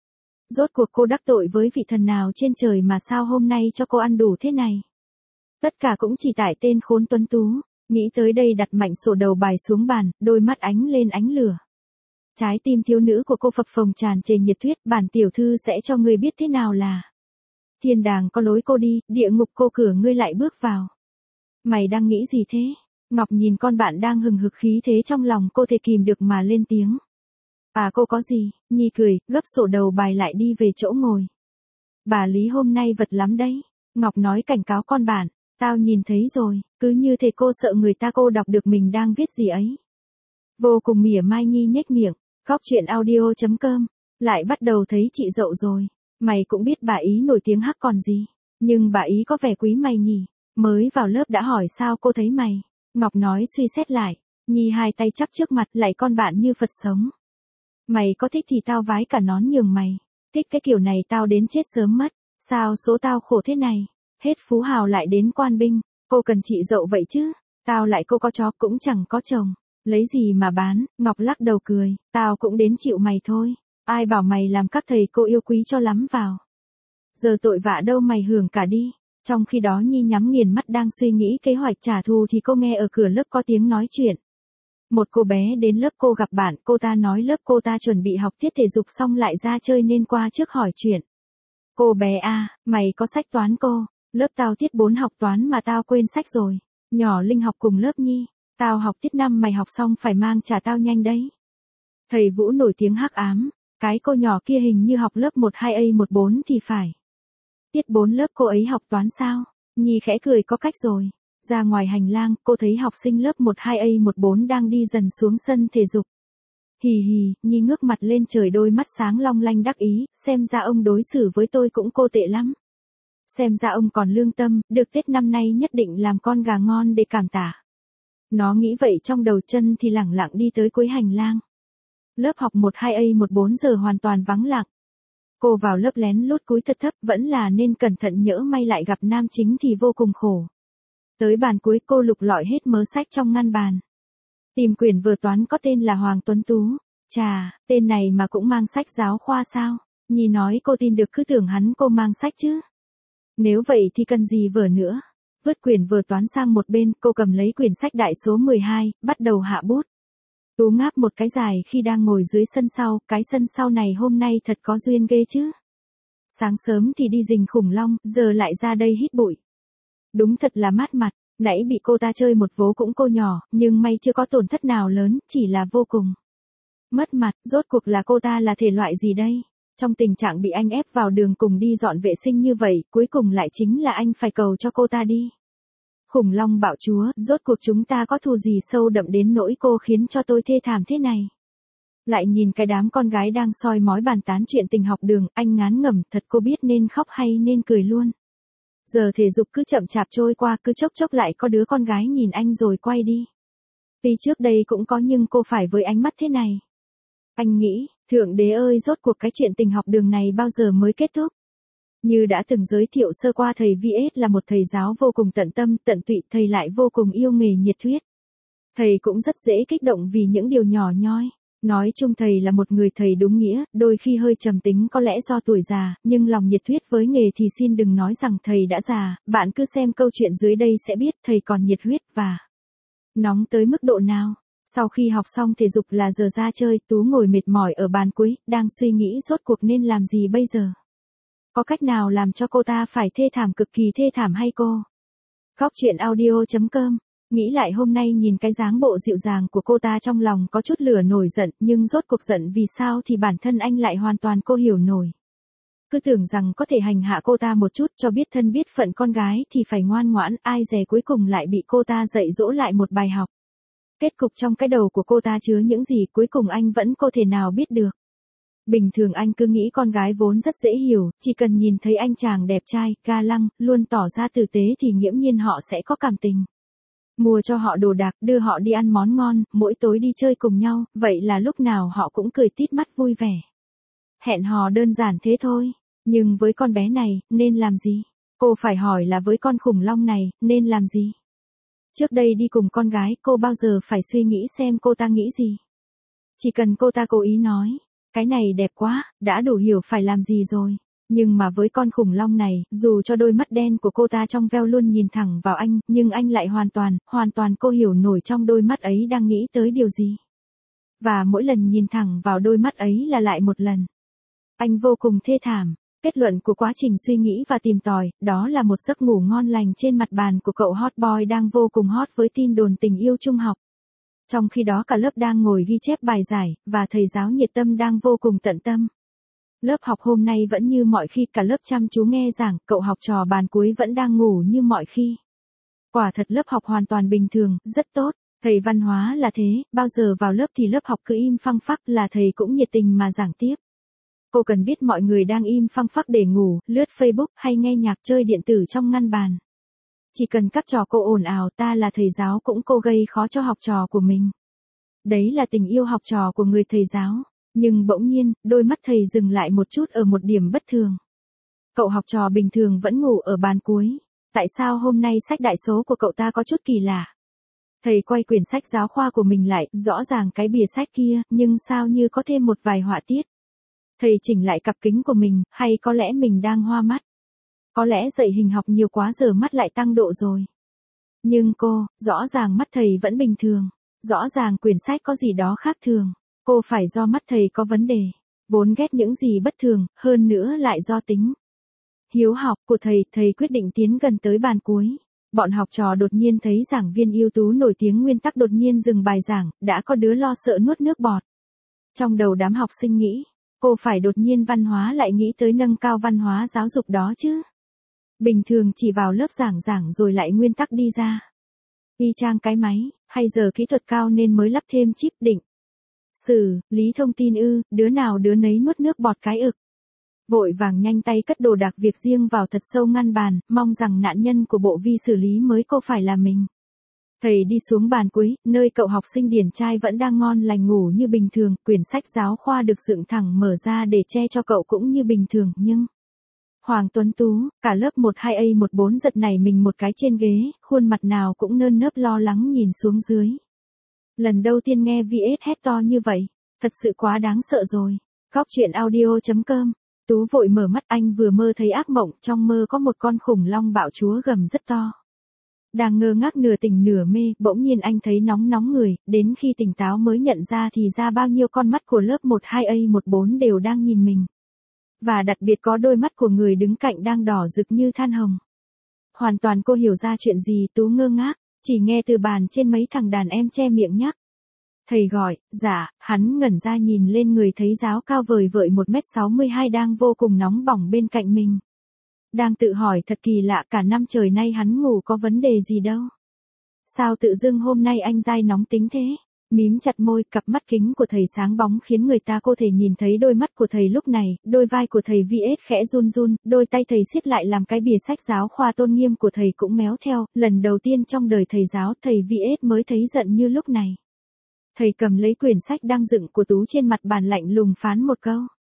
A: Rốt cuộc cô đắc tội với vị thần nào trên trời mà sao hôm nay cho cô ăn đủ thế này? Tất cả cũng chỉ tại tên khốn tuấn tú. Nghĩ tới đây đặt mạnh sổ đầu bài xuống bàn, đôi mắt ánh lên ánh lửa. Trái tim thiếu nữ của cô phập phồng tràn trề nhiệt huyết, bản tiểu thư sẽ cho ngươi biết thế nào là thiên đàng có lối cô đi, địa ngục cô cửa ngươi lại bước vào. Mày đang nghĩ gì thế? Ngọc nhìn con bạn đang hừng hực khí thế trong lòng, cô thể kìm được mà lên tiếng. À cô có gì? Nhi cười, gấp sổ đầu bài lại đi về chỗ ngồi. Bà Lý hôm nay vật lắm đấy. Ngọc nói cảnh cáo con bạn. Tao nhìn thấy rồi, cứ như thế cô sợ người ta cô đọc được mình đang viết gì ấy. Vô cùng mỉa mai Nhi nhếch miệng. Góc truyện audio chấm com. Lại bắt đầu thấy chị dậu rồi. Mày cũng biết bà ý nổi tiếng hắc còn gì. Nhưng bà ý có vẻ quý mày nhỉ. Mới vào lớp đã hỏi sao cô thấy mày. Ngọc nói suy xét lại. Nhi hai tay chắp trước mặt lại con bạn như Phật sống. Mày có thích thì tao vái cả nón nhường mày. Thích cái kiểu này tao đến chết sớm mất. Sao số tao khổ thế này. Hết phú hào lại đến quan binh. Cô cần chị dậu vậy chứ. Tao lại cô có chó cũng chẳng có chồng. Lấy gì mà bán. Ngọc lắc đầu cười. Tao cũng đến chịu mày thôi. Ai bảo mày làm các thầy cô yêu quý cho lắm vào. Giờ tội vạ đâu mày hưởng cả đi. Trong khi đó Nhi nhắm nghiền mắt đang suy nghĩ kế hoạch trả thù thì cô nghe ở cửa lớp có tiếng nói chuyện. Một cô bé đến lớp cô gặp bạn, cô ta nói lớp cô ta chuẩn bị học tiết thể dục xong lại ra chơi nên qua trước hỏi chuyện. Cô bé à, mày có sách toán cô? Lớp tao tiết bốn học toán mà tao quên sách rồi. Nhỏ Linh học cùng lớp Nhi. Tao học tiết năm mày học xong phải mang trả tao nhanh đấy. Thầy Vũ nổi tiếng hắc ám. Cái cô nhỏ kia hình như học lớp một hai A một bốn thì phải. Tiết bốn lớp cô ấy học toán sao? Nhi khẽ cười có cách rồi. Ra ngoài hành lang, cô thấy học sinh lớp một hai A một bốn đang đi dần xuống sân thể dục. Hì hì, Nhi ngước mặt lên trời đôi mắt sáng long lanh đắc ý, xem ra ông đối xử với tôi cũng cô tệ lắm. Xem ra ông còn lương tâm, được Tết năm nay nhất định làm con gà ngon để cảm tạ. Nó nghĩ vậy trong đầu chân thì lẳng lặng đi tới cuối hành lang. Lớp học một hai A một bốn giờ hoàn toàn vắng lặng. Cô vào lớp lén lút cúi thật thấp vẫn là nên cẩn thận nhỡ may lại gặp nam chính thì vô cùng khổ. Tới bàn cuối cô lục lọi hết mớ sách trong ngăn bàn. Tìm quyển vừa toán có tên là Hoàng Tuấn Tú. Chà, tên này mà cũng mang sách giáo khoa sao? Nhi nói cô tin được cứ tưởng hắn cô mang sách chứ. Nếu vậy thì cần gì vở nữa. Vứt quyển vừa toán sang một bên, cô cầm lấy quyển sách đại số mười hai, bắt đầu hạ bút. Tú ngáp một cái dài khi đang ngồi dưới sân sau, cái sân sau này hôm nay thật có duyên ghê chứ. Sáng sớm thì đi rình khủng long, giờ lại ra đây hít bụi. Đúng thật là mát mặt, nãy bị cô ta chơi một vố cũng cô nhỏ, nhưng may chưa có tổn thất nào lớn, chỉ là vô cùng mất mặt, rốt cuộc là cô ta là thể loại gì đây? Trong tình trạng bị anh ép vào đường cùng đi dọn vệ sinh như vậy, cuối cùng lại chính là anh phải cầu cho cô ta đi. Khủng long bảo chúa, rốt cuộc chúng ta có thù gì sâu đậm đến nỗi cô khiến cho tôi thê thảm thế này. Lại nhìn cái đám con gái đang soi mói bàn tán chuyện tình học đường, anh ngán ngẩm thật cô biết nên khóc hay nên cười luôn. Giờ thể dục cứ chậm chạp trôi qua cứ chốc chốc lại có đứa con gái nhìn anh rồi quay đi. Tuy trước đây cũng có nhưng cô phải với ánh mắt thế này. Anh nghĩ, Thượng Đế ơi rốt cuộc cái chuyện tình học đường này bao giờ mới kết thúc. Như đã từng giới thiệu sơ qua thầy vê ét là một thầy giáo vô cùng tận tâm, tận tụy, thầy lại vô cùng yêu nghề nhiệt huyết. Thầy cũng rất dễ kích động vì những điều nhỏ nhoi. Nói chung thầy là một người thầy đúng nghĩa, đôi khi hơi trầm tính có lẽ do tuổi già, nhưng lòng nhiệt huyết với nghề thì xin đừng nói rằng thầy đã già, bạn cứ xem câu chuyện dưới đây sẽ biết thầy còn nhiệt huyết và nóng tới mức độ nào. Sau khi học xong thể dục là giờ ra chơi, Tú ngồi mệt mỏi ở bàn cuối, đang suy nghĩ rốt cuộc nên làm gì bây giờ. Có cách nào làm cho cô ta phải thê thảm cực kỳ thê thảm hay cô? Góc chuyện audio chấm com. Nghĩ lại hôm nay nhìn cái dáng bộ dịu dàng của cô ta trong lòng có chút lửa nổi giận, nhưng rốt cuộc giận vì sao thì bản thân anh lại hoàn toàn cô hiểu nổi. Cứ tưởng rằng có thể hành hạ cô ta một chút cho biết thân biết phận con gái thì phải ngoan ngoãn, ai dè cuối cùng lại bị cô ta dạy dỗ lại một bài học. Kết cục trong cái đầu của cô ta chứa những gì cuối cùng anh vẫn không thể nào biết được. Bình thường anh cứ nghĩ con gái vốn rất dễ hiểu, chỉ cần nhìn thấy anh chàng đẹp trai, ga lăng, luôn tỏ ra tử tế thì nghiễm nhiên họ sẽ có cảm tình. Mua cho họ đồ đạc, đưa họ đi ăn món ngon, mỗi tối đi chơi cùng nhau, vậy là lúc nào họ cũng cười tít mắt vui vẻ. Hẹn hò đơn giản thế thôi, nhưng với con bé này, nên làm gì? Cô phải hỏi là với con khủng long này, nên làm gì? Trước đây đi cùng con gái, cô bao giờ phải suy nghĩ xem cô ta nghĩ gì? Chỉ cần cô ta cố ý nói, cái này đẹp quá, đã đủ hiểu phải làm gì rồi. Nhưng mà với con khủng long này, dù cho đôi mắt đen của cô ta trong veo luôn nhìn thẳng vào anh, nhưng anh lại hoàn toàn, hoàn toàn cô hiểu nổi trong đôi mắt ấy đang nghĩ tới điều gì. Và mỗi lần nhìn thẳng vào đôi mắt ấy là lại một lần. Anh vô cùng thê thảm. Kết luận của quá trình suy nghĩ và tìm tòi, đó là một giấc ngủ ngon lành trên mặt bàn của cậu hot boy đang vô cùng hot với tin đồn tình yêu trung học. Trong khi đó cả lớp đang ngồi ghi chép bài giải, và thầy giáo nhiệt tâm đang vô cùng tận tâm. Lớp học hôm nay vẫn như mọi khi, cả lớp chăm chú nghe giảng, cậu học trò bàn cuối vẫn đang ngủ như mọi khi. Quả thật lớp học hoàn toàn bình thường, rất tốt, thầy văn hóa là thế, bao giờ vào lớp thì lớp học cứ im phăng phắc là thầy cũng nhiệt tình mà giảng tiếp. Cô cần biết mọi người đang im phăng phắc để ngủ, lướt Facebook hay nghe nhạc chơi điện tử trong ngăn bàn. Chỉ cần các trò cô ồn ào, ta là thầy giáo cũng cô gây khó cho học trò của mình. Đấy là tình yêu học trò của người thầy giáo. Nhưng bỗng nhiên, đôi mắt thầy dừng lại một chút ở một điểm bất thường. Cậu học trò bình thường vẫn ngủ ở bàn cuối. Tại sao hôm nay sách đại số của cậu ta có chút kỳ lạ? Thầy quay quyển sách giáo khoa của mình lại, rõ ràng cái bìa sách kia, nhưng sao như có thêm một vài họa tiết. Thầy chỉnh lại cặp kính của mình, hay có lẽ mình đang hoa mắt? Có lẽ dạy hình học nhiều quá giờ mắt lại tăng độ rồi. Nhưng cô, rõ ràng mắt thầy vẫn bình thường. Rõ ràng quyển sách có gì đó khác thường. Cô phải do mắt thầy có vấn đề. Vốn ghét những gì bất thường, hơn nữa lại do tính hiếu học của thầy, thầy quyết định tiến gần tới bàn cuối. Bọn học trò đột nhiên thấy giảng viên ưu tú nổi tiếng nguyên tắc đột nhiên dừng bài giảng, đã có đứa lo sợ nuốt nước bọt. Trong đầu đám học sinh nghĩ, cô phải đột nhiên văn hóa lại nghĩ tới nâng cao văn hóa giáo dục đó chứ. Bình thường chỉ vào lớp giảng giảng rồi lại nguyên tắc đi ra. Y chang cái máy, hay giờ kỹ thuật cao nên mới lắp thêm chip định sử, lý thông tin ư, đứa nào đứa nấy nuốt nước bọt cái ực. Vội vàng nhanh tay cất đồ đạc việc riêng vào thật sâu ngăn bàn, mong rằng nạn nhân của bộ vi xử lý mới cô phải là mình. Thầy đi xuống bàn cuối, nơi cậu học sinh điển trai vẫn đang ngon lành ngủ như bình thường, quyển sách giáo khoa được dựng thẳng mở ra để che cho cậu cũng như bình thường, nhưng... Hoàng Tuấn Tú, cả lớp một hai A một bốn giật nảy mình một cái trên ghế, khuôn mặt nào cũng nơm nớp lo lắng nhìn xuống dưới. Lần đầu tiên nghe vê ét hét to như vậy, thật sự quá đáng sợ rồi. Góc truyện audio chấm com. Tú vội mở mắt, anh vừa mơ thấy ác mộng, trong mơ có một con khủng long bạo chúa gầm rất to. Đang ngơ ngác nửa tỉnh nửa mê, bỗng nhiên anh thấy nóng nóng người, đến khi tỉnh táo mới nhận ra thì ra bao nhiêu con mắt của lớp một hai A một bốn đều đang nhìn mình. Và đặc biệt có đôi mắt của người đứng cạnh đang đỏ rực như than hồng. Hoàn toàn cô hiểu ra chuyện gì, Tú ngơ ngác, chỉ nghe từ bàn trên mấy thằng đàn em che miệng nhắc. Thầy gọi, dạ, hắn ngẩn ra nhìn lên người thấy giáo cao vời vợi một mét sáu mươi hai đang vô cùng nóng bỏng bên cạnh mình. Đang tự hỏi thật kỳ lạ, cả năm trời nay hắn ngủ có vấn đề gì đâu. Sao tự dưng hôm nay anh dai nóng tính thế? Mím chặt môi, cặp mắt kính của thầy sáng bóng khiến người ta có thể nhìn thấy đôi mắt của thầy lúc này, đôi vai của thầy vê ét khẽ run run, đôi tay thầy siết lại làm cái bìa sách giáo khoa tôn nghiêm của thầy cũng méo theo, lần đầu tiên trong đời thầy giáo thầy vê ét mới thấy giận như lúc này. Thầy cầm lấy quyển sách đang dựng của Tú trên mặt bàn lạnh lùng phán một câu.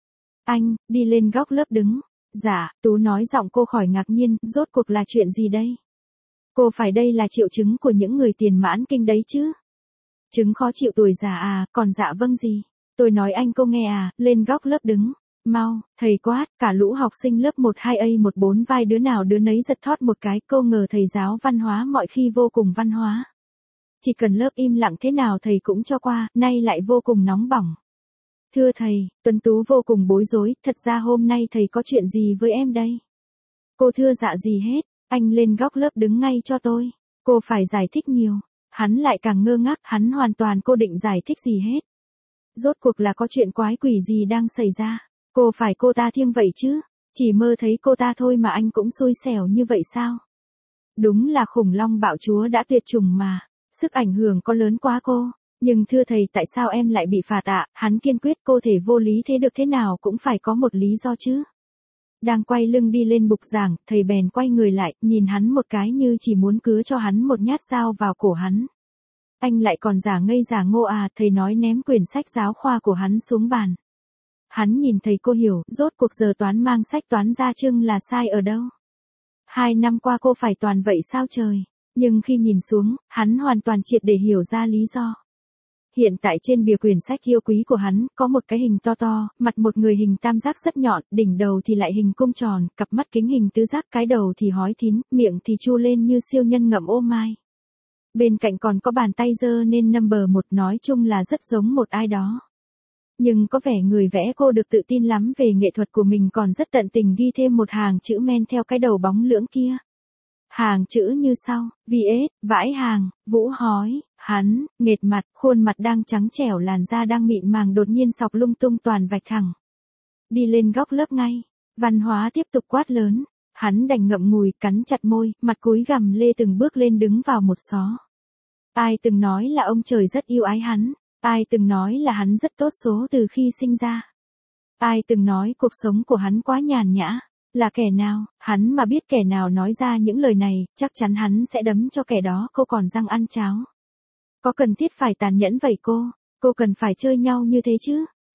A: Anh, đi lên góc lớp đứng. Dạ, Tú nói giọng cô khỏi ngạc nhiên, rốt cuộc là chuyện gì đây? Cô phải đây là triệu chứng của những người tiền mãn kinh đấy chứ? Chứng khó chịu tuổi già à, còn dạ vâng gì? Tôi nói anh cô nghe à, lên góc lớp đứng. Mau, thầy quát, cả lũ học sinh lớp một hai A một bốn vai đứa nào đứa nấy giật thót một cái, cô ngờ thầy giáo văn hóa mọi khi vô cùng văn hóa. Chỉ cần lớp im lặng thế nào thầy cũng cho qua, nay lại vô cùng nóng bỏng. Thưa thầy, Tuấn Tú vô cùng bối rối, thật ra hôm nay thầy có chuyện gì với em đây? Cô thưa dạ gì hết, anh lên góc lớp đứng ngay cho tôi. Cô phải giải thích nhiều. Hắn lại càng ngơ ngác, hắn hoàn toàn cô định giải thích gì hết. Rốt cuộc là có chuyện quái quỷ gì đang xảy ra. Cô phải cô ta thiêng vậy chứ, chỉ mơ thấy cô ta thôi mà anh cũng xui xẻo như vậy sao? Đúng là khủng long bạo chúa đã tuyệt chủng mà, sức ảnh hưởng có lớn quá cô. Nhưng thưa thầy, tại sao em lại bị phạt ạ? Hắn kiên quyết, cô thể vô lý thế được, thế nào cũng phải có một lý do chứ. Đang quay lưng đi lên bục giảng, thầy bèn quay người lại, nhìn hắn một cái như chỉ muốn cứa cho hắn một nhát dao vào cổ hắn. Anh lại còn giả ngây giả ngô à, thầy nói ném quyển sách giáo khoa của hắn xuống bàn. Hắn nhìn thầy cô hiểu, rốt cuộc giờ toán mang sách toán ra trưng là sai ở đâu. Hai năm qua cô phải toàn vậy sao trời. Nhưng khi nhìn xuống, hắn hoàn toàn triệt để hiểu ra lý do. Hiện tại trên bìa quyển sách yêu quý của hắn, có một cái hình to to, mặt một người hình tam giác rất nhọn, đỉnh đầu thì lại hình cung tròn, cặp mắt kính hình tứ giác, cái đầu thì hói thín, miệng thì chu lên như siêu nhân ngậm ô mai. Bên cạnh còn có bàn tay giơ nên number một, nói chung là rất giống một ai đó. Nhưng có vẻ người vẽ cô được tự tin lắm về nghệ thuật của mình, còn rất tận tình ghi thêm một hàng chữ men theo cái đầu bóng lưỡng kia. Hàng chữ như sau, vê ét, vãi hàng, Vũ hói, hắn, nghệt mặt, khuôn mặt đang trắng trẻo, làn da đang mịn màng đột nhiên sọc lung tung toàn vạch thẳng. Đi lên góc lớp ngay, văn hóa tiếp tục quát lớn, hắn đành ngậm ngùi, cắn chặt môi, mặt cúi gằm lê từng bước lên đứng vào một xó. Ai từng nói là ông trời rất yêu ái hắn, ai từng nói là hắn rất tốt số từ khi sinh ra. Ai từng nói cuộc sống của hắn quá nhàn nhã. Là kẻ nào, hắn mà biết kẻ nào nói ra những lời này, chắc chắn hắn sẽ đấm cho kẻ đó cô còn răng ăn cháo. Có cần thiết phải tàn nhẫn vậy cô? Cô cần phải chơi nhau như thế chứ?